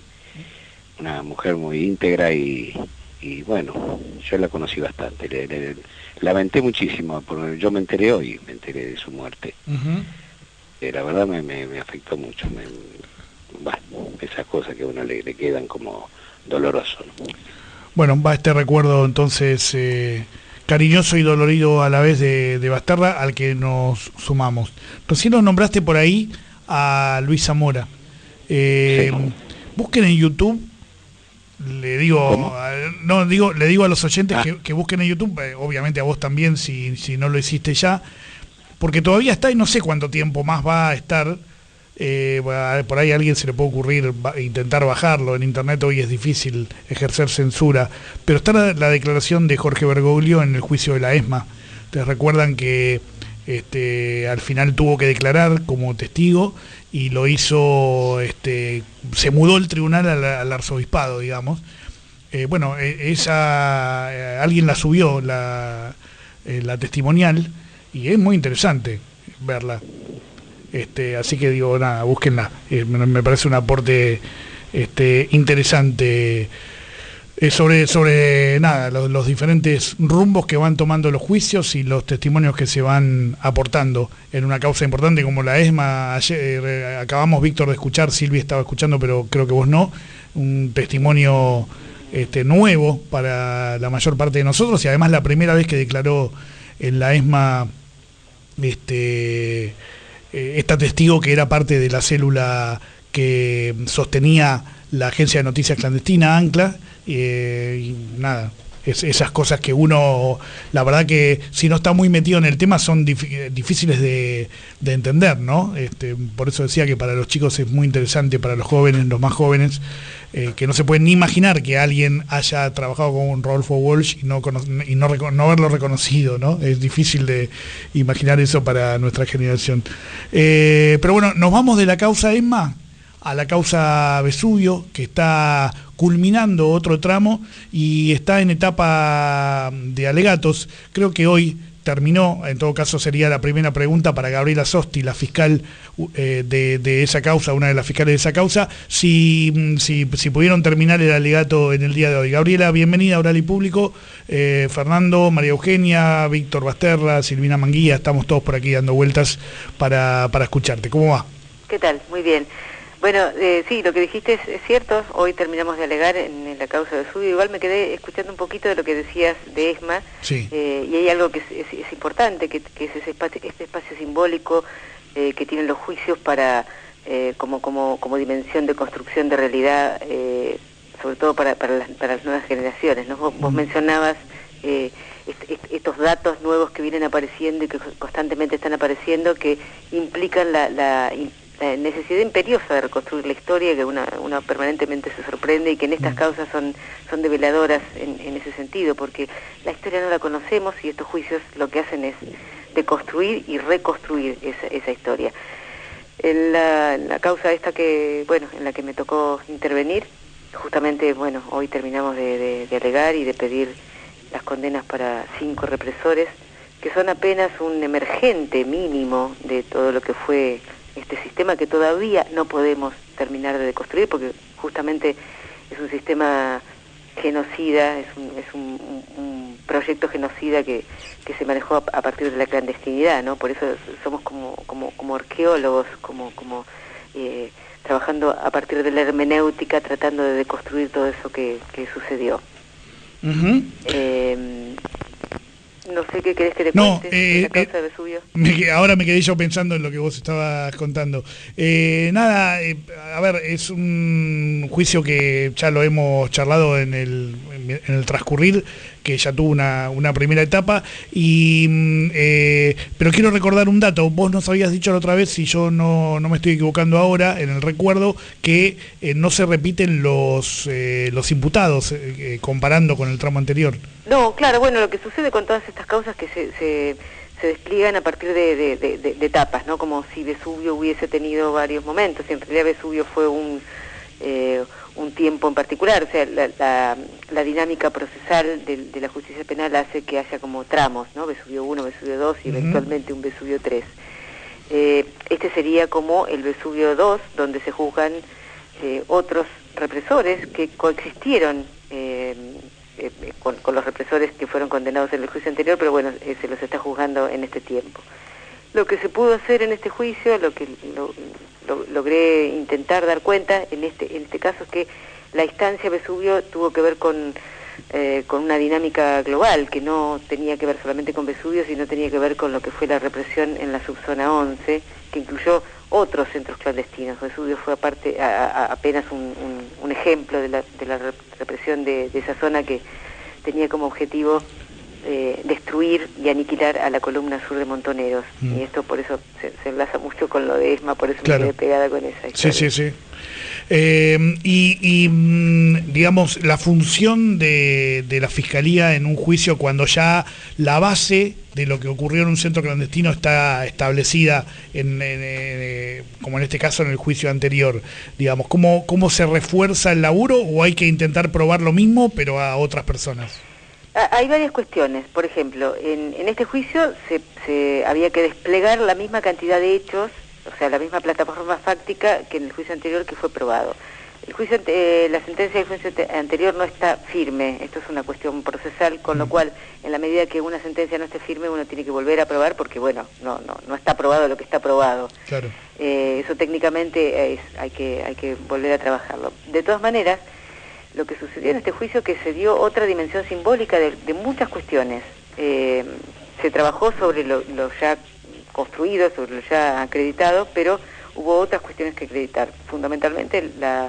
una mujer muy íntegra, y, y bueno, yo la conocí bastante, le, le, lamenté muchísimo, porque yo me enteré hoy, me enteré de su muerte. Uh-huh. eh, la verdad me, me, me afectó mucho, me, bah, esas cosas que a uno le, le quedan como doloroso, ¿no? Bueno, va este recuerdo entonces eh, cariñoso y dolorido a la vez de, de Basterra, al que nos sumamos. Recién lo nombraste por ahí a Luis Zamora. Eh, sí. Busquen en YouTube. Le digo, no digo, le digo a los oyentes ah. que, que busquen en YouTube, eh, obviamente a vos también si, si no lo hiciste ya, porque todavía está y no sé cuánto tiempo más va a estar. Eh, por ahí a alguien se le puede ocurrir ba- intentar bajarlo. En internet hoy es difícil ejercer censura, pero está la, la declaración de Jorge Bergoglio en el juicio de la ESMA. Ustedes recuerdan que este, al final tuvo que declarar como testigo, y lo hizo, este, se mudó el tribunal al, al arzobispado, digamos. Eh, bueno, eh, esa eh, alguien la subió, la, eh, la testimonial, y es muy interesante verla. Este, así que digo, nada, búsquenla. Eh, me, me parece un aporte este, interesante eh, sobre, sobre nada, los, los diferentes rumbos que van tomando los juicios y los testimonios que se van aportando en una causa importante como la ESMA. Ayer eh, acabamos, Víctor, de escuchar, Silvia estaba escuchando, pero creo que vos no, un testimonio este, nuevo para la mayor parte de nosotros, y además la primera vez que declaró en la ESMA este esta testigo que era parte de la célula que sostenía la agencia de noticias clandestina, ANCLA, eh, y nada, Es, esas cosas que uno, la verdad que si no está muy metido en el tema son dif- difíciles de, de entender, ¿no? Este, por eso decía que para los chicos es muy interesante, para los jóvenes, los más jóvenes, eh, que no se pueden ni imaginar que alguien haya trabajado con Rodolfo Walsh y no, cono- y no, reco- no haberlo reconocido, ¿no? Es difícil de imaginar eso para nuestra generación. Eh, pero bueno, nos vamos de la causa ESMA a la causa Vesubio, que está culminando otro tramo y está en etapa de alegatos. Creo que hoy terminó, en todo caso sería la primera pregunta para Gabriela Sosti, la fiscal eh, de, de esa causa, una de las fiscales de esa causa, si, si, si pudieron terminar el alegato en el día de hoy. Gabriela, bienvenida a Oral y Público. Eh, Fernando, María Eugenia, Víctor Basterra, Silvina Manguía, estamos todos por aquí dando vueltas para, para escucharte. ¿Cómo va? ¿Qué tal? Muy bien. Bueno, eh, sí, lo que dijiste es, es cierto. Hoy terminamos de alegar en, en la causa de Vesubio. Igual me quedé escuchando un poquito de lo que decías de ESMA. Sí. Eh, y hay algo que es, es, es importante, que, que es ese espacio, este espacio simbólico eh, que tienen los juicios para eh, como, como, como dimensión de construcción de realidad, eh, sobre todo para, para, las, para las nuevas generaciones, ¿no? Vos, vos mencionabas eh, est, est, estos datos nuevos que vienen apareciendo y que constantemente están apareciendo, que implican la... la la necesidad imperiosa de reconstruir la historia, que una, una permanentemente se sorprende y que en estas causas son, son develadoras en, en ese sentido, porque la historia no la conocemos y estos juicios lo que hacen es deconstruir y reconstruir esa, esa historia. En la, la causa esta que, bueno, en la que me tocó intervenir, justamente, bueno, hoy terminamos de, de, de alegar y de pedir las condenas para cinco represores, que son apenas un emergente mínimo de todo lo que fue este sistema que todavía no podemos terminar de deconstruir, porque justamente es un sistema genocida, es un, es un, un, un proyecto genocida que, que se manejó a, a partir de la clandestinidad, ¿no? Por eso somos como, como, como arqueólogos, como, como eh, trabajando a partir de la hermenéutica, tratando de deconstruir todo eso que, que sucedió. Uh-huh. eh, No sé qué querés que te no, cuente eh, de la causa eh, de Vesubio. Me, ahora me quedé yo pensando en lo que vos estabas contando. Eh, nada, eh, a ver, es un juicio que ya lo hemos charlado en el, en el transcurrir, que ya tuvo una, una primera etapa, y eh, pero quiero recordar un dato. Vos nos habías dicho la otra vez, si yo no, no me estoy equivocando ahora, en el recuerdo, que eh, no se repiten los, eh, los imputados, eh, comparando con el tramo anterior. No, claro, bueno, lo que sucede con todas estas causas que se, se, se despliegan a partir de, de, de, de, de etapas, ¿no? Como si Vesubio hubiese tenido varios momentos. En realidad Vesubio fue un, eh, un tiempo en particular, o sea, la, la, la dinámica procesal de, de la justicia penal hace que haya como tramos, ¿no? Vesubio uno, Vesubio dos y uh-huh. eventualmente un Vesubio tres. Eh, este sería como el Vesubio dos, donde se juzgan eh, otros represores que coexistieron eh, Eh, con, con los represores que fueron condenados en el juicio anterior, pero bueno, eh, se los está juzgando en este tiempo. Lo que se pudo hacer en este juicio, lo que lo, lo, logré intentar dar cuenta en este, en este caso, es que la instancia Vesubio tuvo que ver con, eh, con una dinámica global, que no tenía que ver solamente con Vesubio, sino tenía que ver con lo que fue la represión en la subzona once, que incluyó otros centros clandestinos. Vesubio fue aparte a, a, apenas un, un, un ejemplo de la, de la represión de, de esa zona que tenía como objetivo eh, destruir y aniquilar a la columna sur de Montoneros. Mm. Y esto por eso se, se enlaza mucho con lo de ESMA, por eso claro. me quedé pegada con esa historia. Sí, sí, sí. Eh, y, y, digamos, la función de, de la Fiscalía en un juicio cuando ya la base de lo que ocurrió en un centro clandestino está establecida, en, en, en, como en este caso en el juicio anterior, digamos, ¿cómo, cómo se refuerza el laburo o hay que intentar probar lo mismo pero a otras personas? Hay varias cuestiones. Por ejemplo, en, en este juicio se, se había que desplegar la misma cantidad de hechos, o sea, la misma plataforma fáctica que en el juicio anterior que fue probado. El juicio, eh, la sentencia del juicio anterior no está firme, esto es una cuestión procesal, con lo cual, en la medida que una sentencia no esté firme, uno tiene que volver a probar porque, bueno, no no no está probado lo que está probado. Claro. Eh, eso técnicamente es, hay que hay que volver a trabajarlo. De todas maneras, lo que sucedió en este juicio es que se dio otra dimensión simbólica de, de muchas cuestiones. Eh, se trabajó sobre lo, lo ya construido, sobre lo ya acreditado, pero hubo otras cuestiones que acreditar. Fundamentalmente la,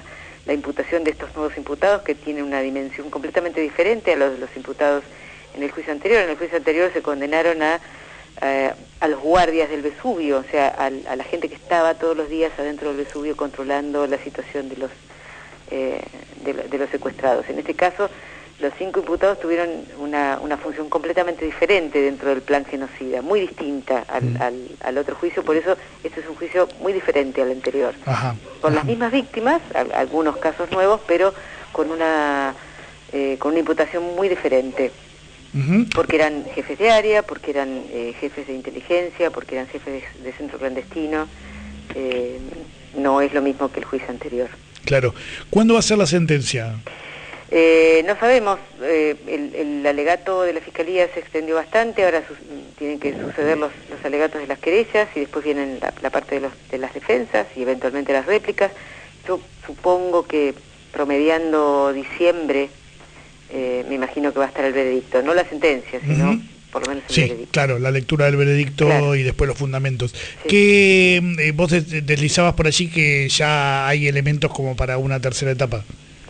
la imputación de estos nuevos imputados, que tienen una dimensión completamente diferente a los de los imputados en el juicio anterior. En el juicio anterior se condenaron a, a, a los guardias del Vesubio, o sea, a, a la gente que estaba todos los días adentro del Vesubio controlando la situación de los, eh, de, de los secuestrados. En este caso, los cinco imputados tuvieron una, una función completamente diferente dentro del plan genocida, muy distinta al, mm. al, al otro juicio, por eso este es un juicio muy diferente al anterior. Ajá, con ajá. las mismas víctimas, a, algunos casos nuevos, pero con una, eh, con una imputación muy diferente. Uh-huh. Porque eran jefes de área, porque eran eh, jefes de inteligencia, porque eran jefes de, de centro clandestino. Eh, no es lo mismo que el juicio anterior. Claro. ¿Cuándo va a ser la sentencia? Eh, no sabemos, eh, el, el alegato de la Fiscalía se extendió bastante, ahora su, tienen que suceder los, los alegatos de las querellas y después vienen la, la parte de, los, de las defensas y eventualmente las réplicas. Yo supongo que promediando diciembre, eh, me imagino que va a estar el veredicto, no la sentencia, sino uh-huh. por lo menos el sí, veredicto. Claro, la lectura del veredicto claro. y después los fundamentos. Sí. Que eh, vos deslizabas por allí que ya hay elementos como para una tercera etapa.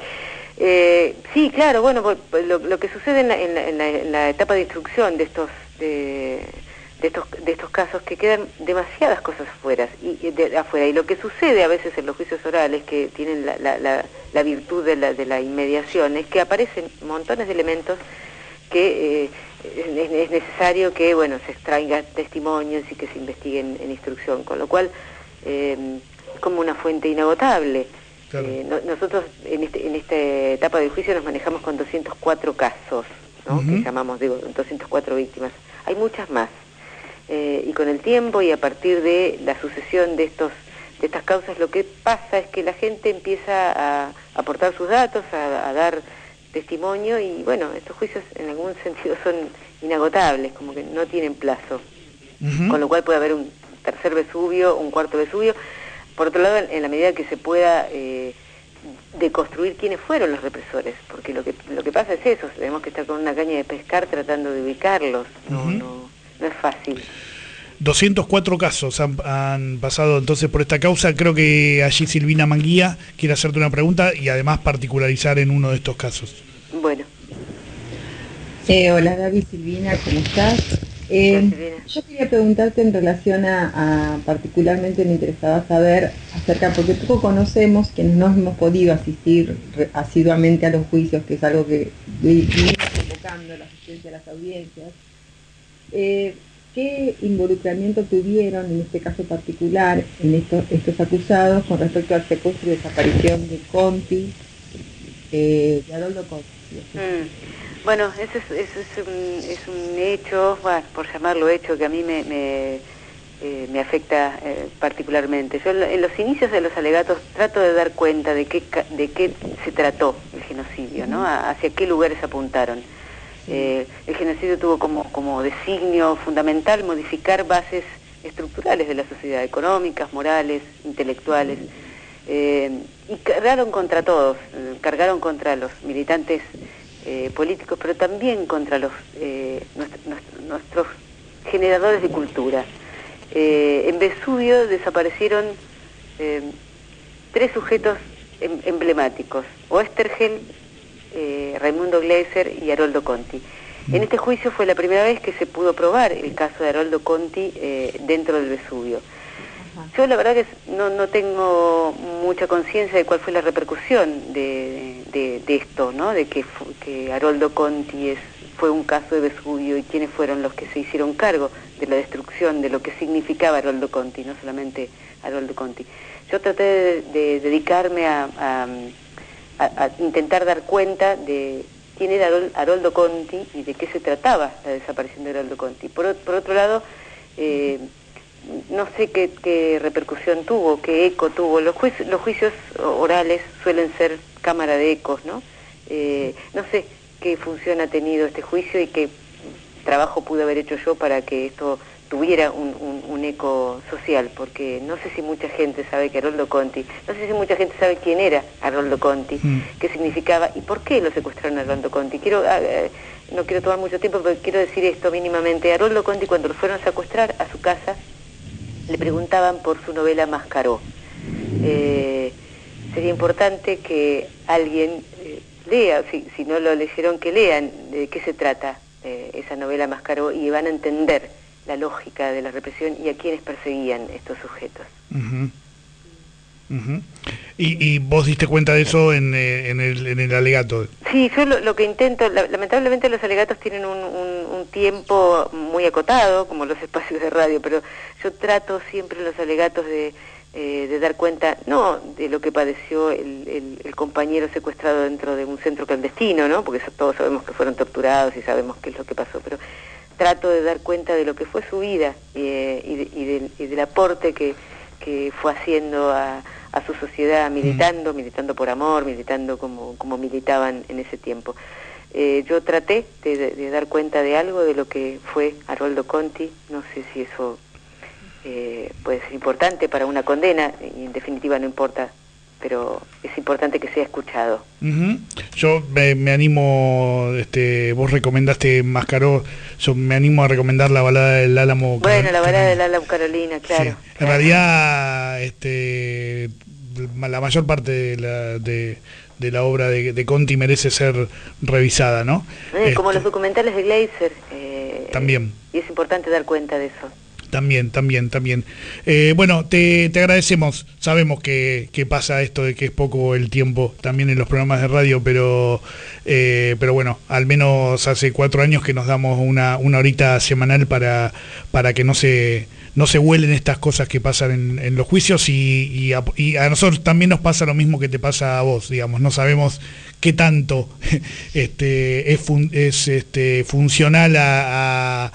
Eh, sí, claro, bueno, lo, lo que sucede en la, en, la, en, la, en la etapa de instrucción de estos de, de estos de estos casos, que quedan demasiadas cosas afuera y de, afuera y lo que sucede a veces en los juicios orales, que tienen la, la, la, la virtud de la, de la inmediación, es que aparecen montones de elementos que eh, es, es necesario que bueno se extraigan testimonios y que se investiguen en instrucción, con lo cual eh, es como una fuente inagotable. Claro. Eh, no, nosotros en, este, en esta etapa del juicio nos manejamos con doscientos cuatro casos, ¿no? Uh-huh. Que llamamos, digo, doscientas cuatro víctimas. Hay muchas más. Eh, y con el tiempo y a partir de la sucesión de estos de estas causas, lo que pasa es que la gente empieza a aportar sus datos, a, a dar testimonio y bueno, estos juicios en algún sentido son inagotables, como que no tienen plazo. Uh-huh. Con lo cual puede haber un tercer Vesubio, un cuarto Vesubio. Por otro lado, en la medida que se pueda eh, deconstruir quiénes fueron los represores, porque lo que lo que pasa es eso, tenemos que estar con una caña de pescar tratando de ubicarlos, no, uh-huh. no, no es fácil. doscientos cuatro casos han, han pasado entonces por esta causa. Creo que allí Silvina Manguía quiere hacerte una pregunta y además particularizar en uno de estos casos. Bueno. Eh, hola Gaby, Silvina, ¿cómo estás? Eh, yo quería preguntarte en relación a, a particularmente me interesaba saber acerca, porque poco conocemos quienes no hemos podido asistir re, asiduamente a los juicios, que es algo que venimos convocando, la asistencia a las audiencias, eh, ¿qué involucramiento tuvieron en este caso particular en estos, estos acusados con respecto al secuestro y desaparición de Conti, eh, de Haroldo Conti? Mm. Bueno, ese es, ese es, un, es un hecho, bueno, por llamarlo hecho, que a mí me, me, eh, me afecta eh, particularmente. Yo en los inicios de los alegatos trato de dar cuenta de qué, de qué se trató el genocidio, ¿no? A, hacia qué lugares apuntaron. Eh, el genocidio tuvo como, como designio fundamental modificar bases estructurales de la sociedad, económicas, morales, intelectuales, eh, y cargaron contra todos, eh, cargaron contra los militantes Eh, políticos, pero también contra los eh, nuestro, nuestro, nuestros generadores de cultura. Eh, en Vesubio desaparecieron eh, tres sujetos em, emblemáticos, Oesterheld, eh, Raimundo Gleiser y Haroldo Conti. En este juicio fue la primera vez que se pudo probar el caso de Haroldo Conti eh, dentro del Vesubio. Yo la verdad que no, no tengo mucha conciencia de cuál fue la repercusión de, de, de esto, ¿no? De que, que Haroldo Conti es, fue un caso de Vesubio y quiénes fueron los que se hicieron cargo de la destrucción, de lo que significaba Haroldo Conti, no solamente Haroldo Conti. Yo traté de, de dedicarme a, a, a, a intentar dar cuenta de quién era Haroldo Conti y de qué se trataba la desaparición de Haroldo Conti. Por, por otro lado, eh, no sé qué, qué repercusión tuvo, qué eco tuvo. Los, juic los juicios orales suelen ser cámara de ecos, ¿no? Eh, no sé qué función ha tenido este juicio y qué trabajo pude haber hecho yo para que esto tuviera un, un, un eco social, porque no sé si mucha gente sabe que Haroldo Conti, no sé si mucha gente sabe quién era Haroldo Conti, mm. qué significaba y por qué lo secuestraron a Haroldo Conti. Quiero, eh, no quiero tomar mucho tiempo, pero quiero decir esto mínimamente. Haroldo Conti, cuando lo fueron a secuestrar a su casa, le preguntaban por su novela Mascaró. Eh, sería importante que alguien eh, lea, si, si no lo leyeron, que lean de qué se trata eh, esa novela Mascaró, y van a entender la lógica de la represión y a quienes perseguían estos sujetos. Uh-huh. Uh-huh. Y, y vos diste cuenta de eso en, eh, en, el, en el alegato. Sí, yo lo, lo que intento, la, lamentablemente los alegatos tienen un, un, un tiempo muy acotado, como los espacios de radio, pero yo trato siempre en los alegatos de, eh, de dar cuenta, no de lo que padeció el, el, el compañero secuestrado dentro de un centro clandestino, ¿no? Porque todos sabemos que fueron torturados y sabemos qué es lo que pasó, pero trato de dar cuenta de lo que fue su vida eh, y, de, y, del, y del aporte que, que fue haciendo a, a su sociedad, militando, mm. militando por amor, militando como, como militaban en ese tiempo. Eh, yo traté de, de, de dar cuenta de algo de lo que fue Aroldo Conti, no sé si eso eh, puede ser importante para una condena, y en definitiva no importa, pero es importante que sea escuchado. Uh-huh. Yo me, me animo, este, vos recomendaste Mascaró, yo me animo a recomendar la balada del Álamo. Bueno, la balada del Álamo Carolina, claro. Sí. En claro. realidad, este, la mayor parte de la, de, de la obra de, de Conti merece ser revisada, ¿no? Eh, este, como los documentales de Gleiser. Eh, también. Y es importante dar cuenta de eso. También, también, también. Eh, bueno, te, te agradecemos. Sabemos que, que pasa esto de que es poco el tiempo también en los programas de radio, pero eh, pero bueno, al menos hace cuatro años que nos damos una, una horita semanal para, para que no se no se vuelen estas cosas que pasan en, en los juicios, y, y, a, y a nosotros también nos pasa lo mismo que te pasa a vos, digamos. No sabemos qué tanto este, es, fun, es este, funcional a, a,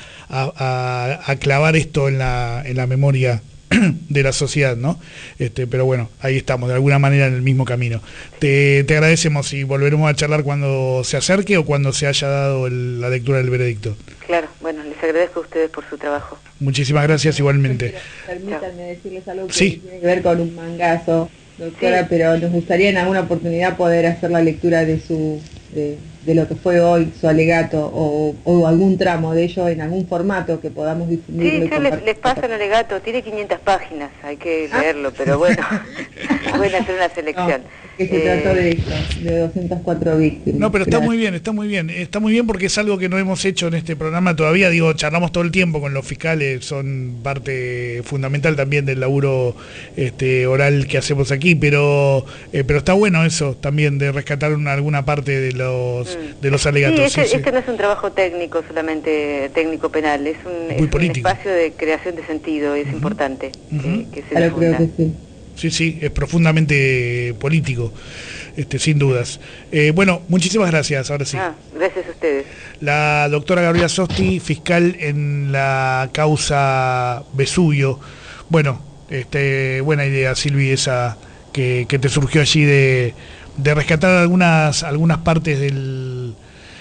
a, a clavar esto en la, en la memoria de la sociedad, ¿no? Este, pero bueno, ahí estamos, de alguna manera en el mismo camino. Te, te agradecemos y volveremos a charlar cuando se acerque o cuando se haya dado el, la lectura del veredicto. Claro, bueno, les agradezco a ustedes por su trabajo. Muchísimas gracias igualmente. Permítanme decirles algo que sí. tiene que ver con un mangazo, doctora, sí. Pero nos gustaría en alguna oportunidad poder hacer la lectura de su de, de lo que fue hoy su alegato, o, o algún tramo de ello en algún formato que podamos difundirlo. Sí, yo les, les paso el alegato, tiene quinientas páginas, hay que leerlo, pero bueno, pueden hacer una selección. No, que se eh... trató de esto, de doscientas cuatro víctimas. No, pero está muy bien, está muy bien, está muy bien porque es algo que no hemos hecho en este programa todavía. Digo, charlamos todo el tiempo con los fiscales, son parte fundamental también del laburo este, oral que hacemos aquí, pero eh, pero está bueno eso también, de rescatar una, alguna parte de los mm. de los alegatos. Sí, este, sí, sí. este no es un trabajo técnico, solamente técnico penal, es un, es un espacio de creación de sentido, es uh-huh. importante uh-huh. que, que se claro, creo que sí. Sí, sí, es profundamente político, este, sin dudas. Eh, bueno, muchísimas gracias, ahora sí. Ah, gracias a ustedes. La doctora Gabriela Sosti, fiscal en la causa Vesubio. Bueno, este, buena idea, Silvi, esa que, que te surgió allí de, de rescatar algunas, algunas partes del,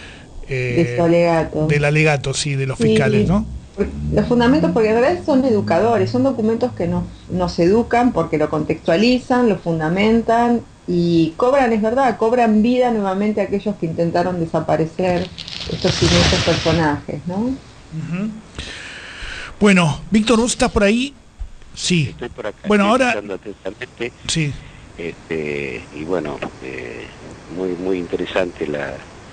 eh, de su alegato. del alegato, sí, de los fiscales, sí. ¿No? Los fundamentos, porque en realidad son educadores, son documentos que nos, nos educan porque lo contextualizan, lo fundamentan y cobran, es verdad, cobran vida nuevamente a aquellos que intentaron desaparecer estos siniestros personajes, ¿no? Uh-huh. Bueno, Víctor, ¿vos estás por ahí? Sí. Estoy por acá. Bueno, ahora... atentamente. Sí. Este, y bueno, eh, muy muy interesante la...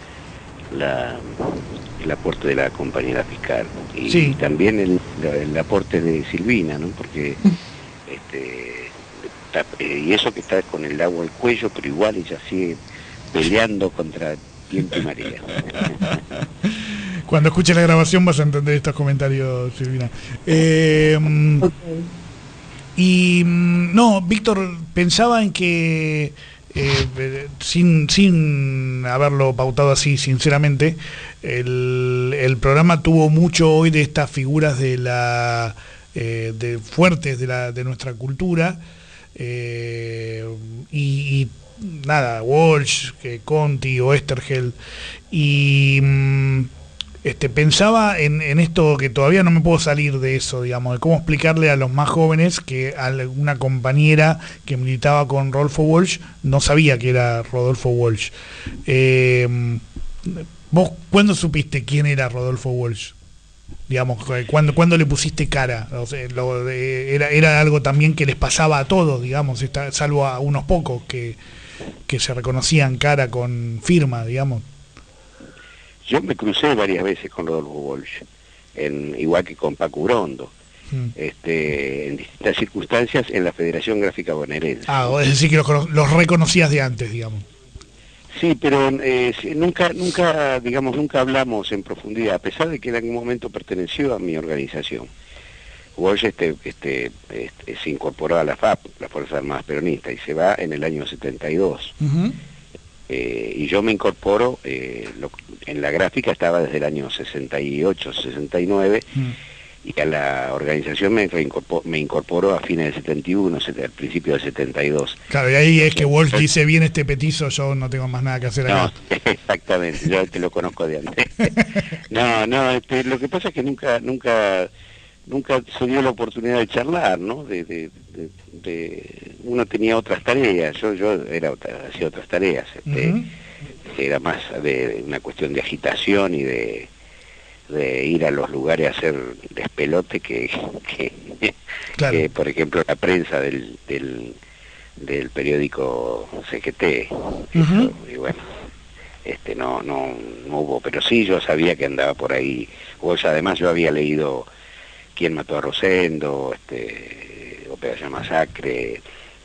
la el aporte de la compañera fiscal y sí. también el, el aporte de Silvina, ¿no? Porque este está, eh, y eso que está con el agua al cuello, pero igual ella sigue peleando contra viento y marea. Cuando escuches la grabación vas a entender estos comentarios, Silvina. Eh, okay. Y no, Víctor, pensaba en que Eh, sin sin haberlo pautado así, sinceramente, el, el programa tuvo mucho hoy de estas figuras de la eh, de fuertes de la de nuestra cultura, eh, y, y nada, Walsh, que Conti o Estergel, y este pensaba en, en esto que todavía no me puedo salir de eso, digamos, de cómo explicarle a los más jóvenes que a una compañera que militaba con Rodolfo Walsh no sabía que era Rodolfo Walsh. Eh, ¿Vos cuándo supiste quién era Rodolfo Walsh? Digamos, ¿cuándo, ¿cuándo le pusiste cara? O sea, lo, eh, era, era algo también que les pasaba a todos, digamos, está, salvo a unos pocos que, que se reconocían cara con firma, digamos. Yo me crucé varias veces con Rodolfo Walsh, en, igual que con Paco Urondo, mm. este, en distintas circunstancias en la Federación Gráfica Bonaerense. Ah, es decir, que los, los reconocías de antes, digamos. Sí, pero eh, nunca, nunca, digamos, nunca hablamos en profundidad, a pesar de que en algún momento perteneció a mi organización. Walsh este, este, este, se incorporó a la F A P, la Fuerza Armada Peronista, y se va en el año setenta y dos. Uh-huh. eh, y yo me incorporo, eh, lo, en la gráfica estaba desde el año sesenta y ocho, sesenta y nueve, uh-huh. y a la organización me, me incorporó a fines del setenta y uno, al principio del setenta y dos. Claro, y ahí es que Walsh dice, bien este petizo, yo no tengo más nada que hacer acá. No, exactamente, yo te lo conozco de antes. No, no, este, lo que pasa es que nunca, nunca, nunca se dio la oportunidad de charlar, ¿no? De, de, de, de uno tenía otras tareas, yo, yo era hacía otras tareas, este, uh-huh. era más de una cuestión de agitación y de de ir a los lugares a hacer despelote que, que, claro. que por ejemplo la prensa del, del, del periódico C G T. Uh-huh. Eso, y bueno, este no, no, no hubo, pero sí yo sabía que andaba por ahí, o sea, además yo había leído Quién mató a Rosendo, este, Operación Masacre,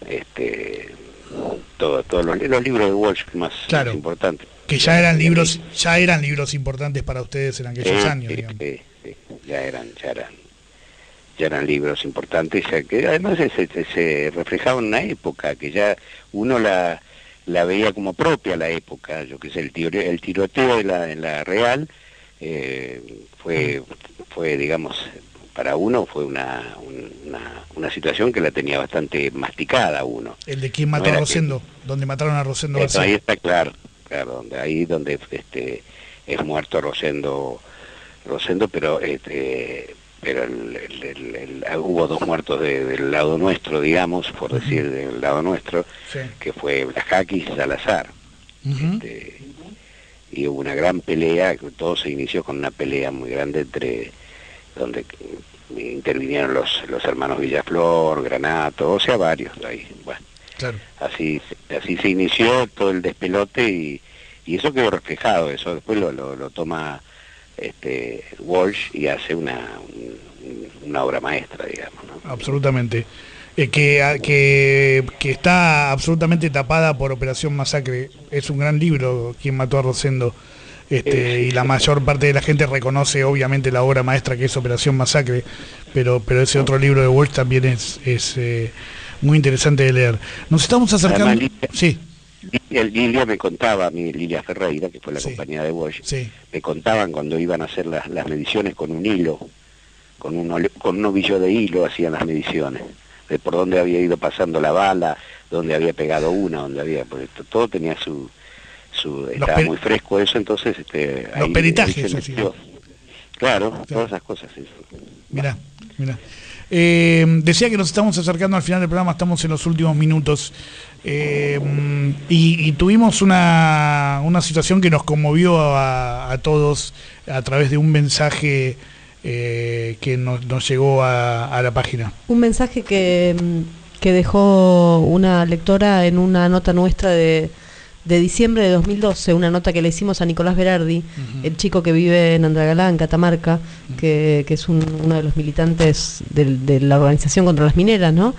este, todo, todos los, los libros de Walsh más, claro. más importantes. Que ya eran libros, ya eran libros importantes para ustedes en aquellos sí, años, sí, digamos. Sí, sí, ya eran, ya eran, ya eran libros importantes, ya que además se, se, se reflejaba en una época que ya uno la, la veía como propia la época, yo que sé, el, tiro, el tiroteo de la, en la Real eh, fue, fue, digamos, para uno fue una, una, una situación que la tenía bastante masticada uno. El de quién mató no a Rosendo, que, donde mataron a Rosendo García. Ahí está claro. Claro, donde ahí donde este es muerto Rosendo, Rosendo, pero este, pero el, el, el, el, hubo dos muertos de, del lado nuestro, digamos, por decir uh-huh. del lado nuestro, sí. que fue Blajakis y Salazar. Uh-huh. Este, y hubo una gran pelea, todo se inició con una pelea muy grande entre donde intervinieron los los hermanos Villaflor, Granato, o sea, varios ahí, bueno. Claro. Así, así se inició todo el despelote y, y eso quedó reflejado, eso después lo, lo, lo toma este Walsh y hace una, un, una obra maestra, digamos, ¿no? Absolutamente. Eh, que, que, que está absolutamente tapada por Operación Masacre. Es un gran libro, Quién mató a Rosendo. Este, eh, sí, y la sí, mayor parte de la gente reconoce obviamente la obra maestra que es Operación Masacre, pero, pero ese otro libro de Walsh también es... es eh, muy interesante de leer. Nos estamos acercando... Además, Lilia, sí. Lilia, Lilia me contaba, a mí, Lilia Ferreira, que fue la sí. compañía de Walsh, sí. me contaban cuando iban a hacer las, las mediciones con un hilo, con un, con un ovillo de hilo hacían las mediciones, de por dónde había ido pasando la bala, dónde había pegado una, dónde había... Porque todo tenía su... su estaba per... muy fresco eso, entonces... Este, Los ahí, peritajes, ahí así. Claro, claro, todas esas cosas. Mirá, mirá. Eh, decía que nos estamos acercando al final del programa, estamos en los últimos minutos eh, y, y tuvimos una, una situación que nos conmovió a, a todos a través de un mensaje eh, que nos, nos llegó a, a la página. Un mensaje que, que dejó una lectora en una nota nuestra de, de diciembre de dos mil doce, una nota que le hicimos a Nicolás Berardi, uh-huh. el chico que vive en Andragalá, en Catamarca, uh-huh. que, que es un, uno de los militantes de, de la organización contra las mineras, ¿no?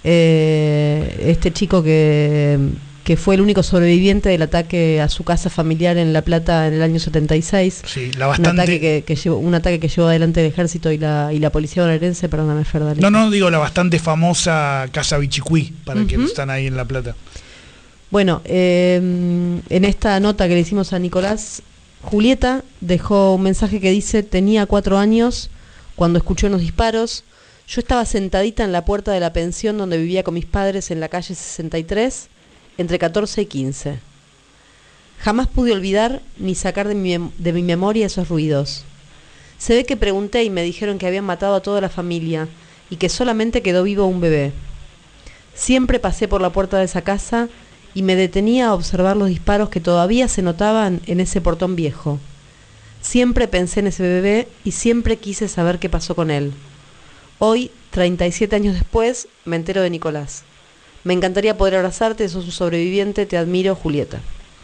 Eh, este chico que, que fue el único sobreviviente del ataque a su casa familiar en La Plata en el año setenta y seis. Sí, la bastante... un, ataque que, que llevó, un ataque que llevó adelante el ejército y la, y la policía bonaerense, perdóname, Ferdinand. No, no, digo la bastante famosa Casa Bichicuí, para uh-huh. quienes están ahí en La Plata. Bueno, eh, en esta nota que le hicimos a Nicolás, Julieta dejó un mensaje que dice: tenía cuatro años cuando escuché unos disparos. Yo estaba sentadita en la puerta de la pensión donde vivía con mis padres en la calle sesenta y tres, entre catorce y quince. Jamás pude olvidar ni sacar de mi, de mi memoria esos ruidos. Se ve que pregunté y me dijeron que habían matado a toda la familia y que solamente quedó vivo un bebé. Siempre pasé por la puerta de esa casa y me detenía a observar los disparos que todavía se notaban en ese portón viejo. Siempre pensé en ese bebé y siempre quise saber qué pasó con él. Hoy, treinta y siete años después, me entero de Nicolás. Me encantaría poder abrazarte, sos un sobreviviente, te admiro, Julieta.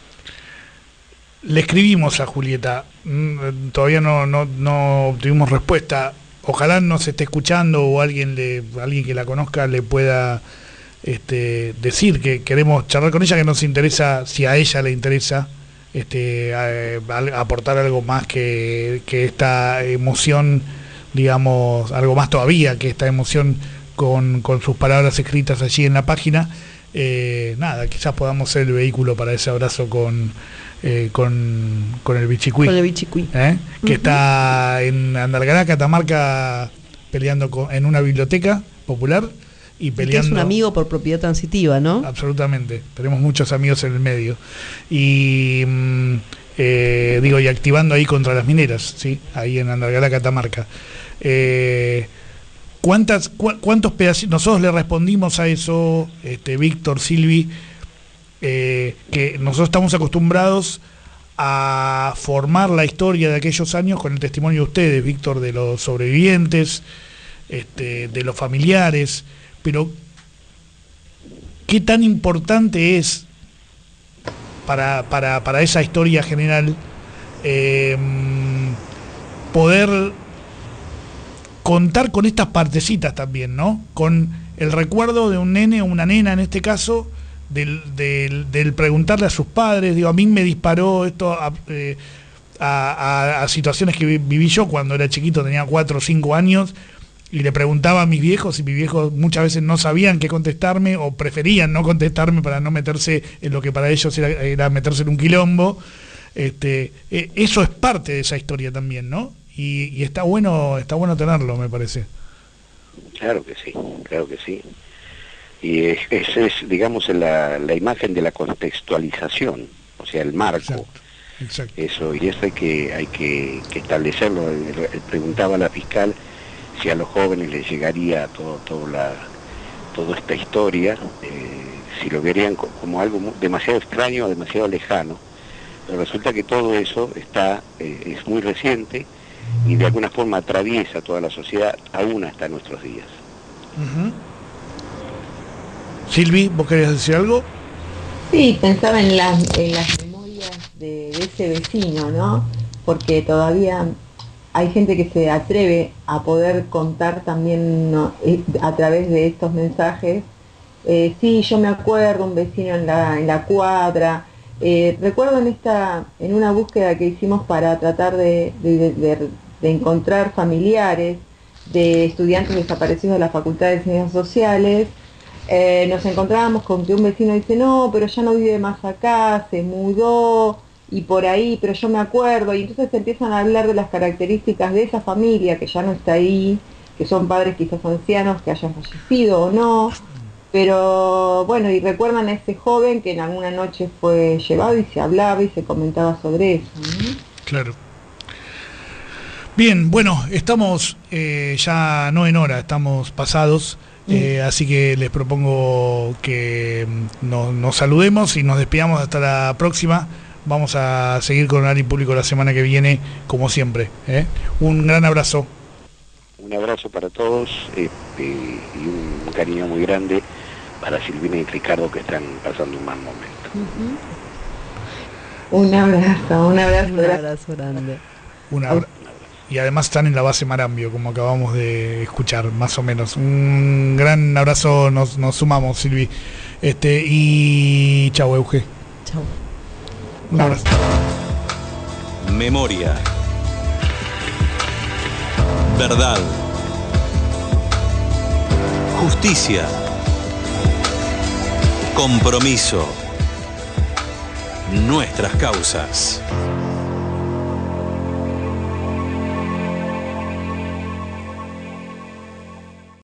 Le escribimos a Julieta, mm, todavía no, no, no obtuvimos respuesta. Ojalá nos esté escuchando o alguien, le, alguien que la conozca le pueda este, decir que queremos charlar con ella, que nos interesa, si a ella le interesa, este, a, a aportar algo más que, que esta emoción, digamos, algo más todavía que esta emoción con, con sus palabras escritas allí en la página. Eh, nada, quizás podamos ser el vehículo para ese abrazo con eh, con, con el Bichicuí, con el Bichicuí. ¿Eh? Que uh-huh. está en Andalgalá, Catamarca, peleando con, en una biblioteca popular y peleando. Y que es un amigo por propiedad transitiva, ¿no? Absolutamente, tenemos muchos amigos en el medio y mm, eh, digo, y activando ahí contra las mineras, sí, ahí en Andalgalá, Catamarca. Eh, ¿Cuántas, cu ¿Cuántos pedacitos? Nosotros le respondimos a eso, este, Víctor, Silvi, eh, que nosotros estamos acostumbrados a formar la historia de aquellos años con el testimonio de ustedes, Víctor, de los sobrevivientes, este, de los familiares, pero ¿qué tan importante es para, para, para esa historia general eh, poder contar con estas partecitas también, ¿no? Con el recuerdo de un nene o una nena, en este caso, del, del, del preguntarle a sus padres. Digo, a mí me disparó esto a, eh, a, a, a situaciones que viví yo cuando era chiquito, tenía cuatro o cinco años, y le preguntaba a mis viejos, y mis viejos muchas veces no sabían qué contestarme, o preferían no contestarme para no meterse en lo que para ellos era, era meterse en un quilombo. Este, eh, eso es parte de esa historia también, ¿no? Y, y está bueno, está bueno tenerlo, me parece. Claro que sí, claro que sí. Y es, es, es digamos, la, la imagen de la contextualización, o sea, el marco. Exacto, exacto. Eso, y eso hay que, hay que, que establecerlo. Preguntaba la fiscal si a los jóvenes les llegaría todo, todo la, toda esta historia, eh, si lo verían como algo demasiado extraño o demasiado lejano. Pero resulta que todo eso está eh, es muy reciente y de alguna forma atraviesa toda la sociedad aún hasta nuestros días. Uh-huh. Silvi, ¿vos querías decir algo? Sí, pensaba en las, en las memorias de, de ese vecino, ¿no? Porque todavía hay gente que se atreve a poder contar también, ¿no?, a través de estos mensajes. Eh, sí, yo me acuerdo, un vecino en la, en la cuadra. Eh, recuerdo en esta, en una búsqueda que hicimos para tratar de, de, de, de encontrar familiares de estudiantes desaparecidos de la Facultad de Ciencias Sociales, eh, nos encontrábamos con que un vecino dice, no, pero ya no vive más acá, se mudó, y por ahí, pero yo me acuerdo, y entonces empiezan a hablar de las características de esa familia que ya no está ahí, que son padres quizás ancianos que hayan fallecido o no. Pero bueno, y recuerdan a ese joven que en alguna noche fue llevado y se hablaba y se comentaba sobre eso, ¿no? Claro. Bien, bueno, estamos eh, ya no en hora, estamos pasados, mm. eh, así que les propongo que nos, nos saludemos y nos despidamos hasta la próxima. Vamos a seguir con Oral y Público la semana que viene, como siempre, ¿eh? Un gran abrazo. Un abrazo para todos eh, eh, y un cariño muy grande para Silvina y Ricardo, que están pasando un mal momento. Uh-huh. Un abrazo, un abrazo. Un abrazo grande. Un abrazo. Y además están en la base Marambio, como acabamos de escuchar, más o menos. Un gran abrazo, nos, nos sumamos, Silvi. Este, y chau, Euge. Chau. Un abrazo. Memoria. Verdad. Justicia. Compromiso. Nuestras causas.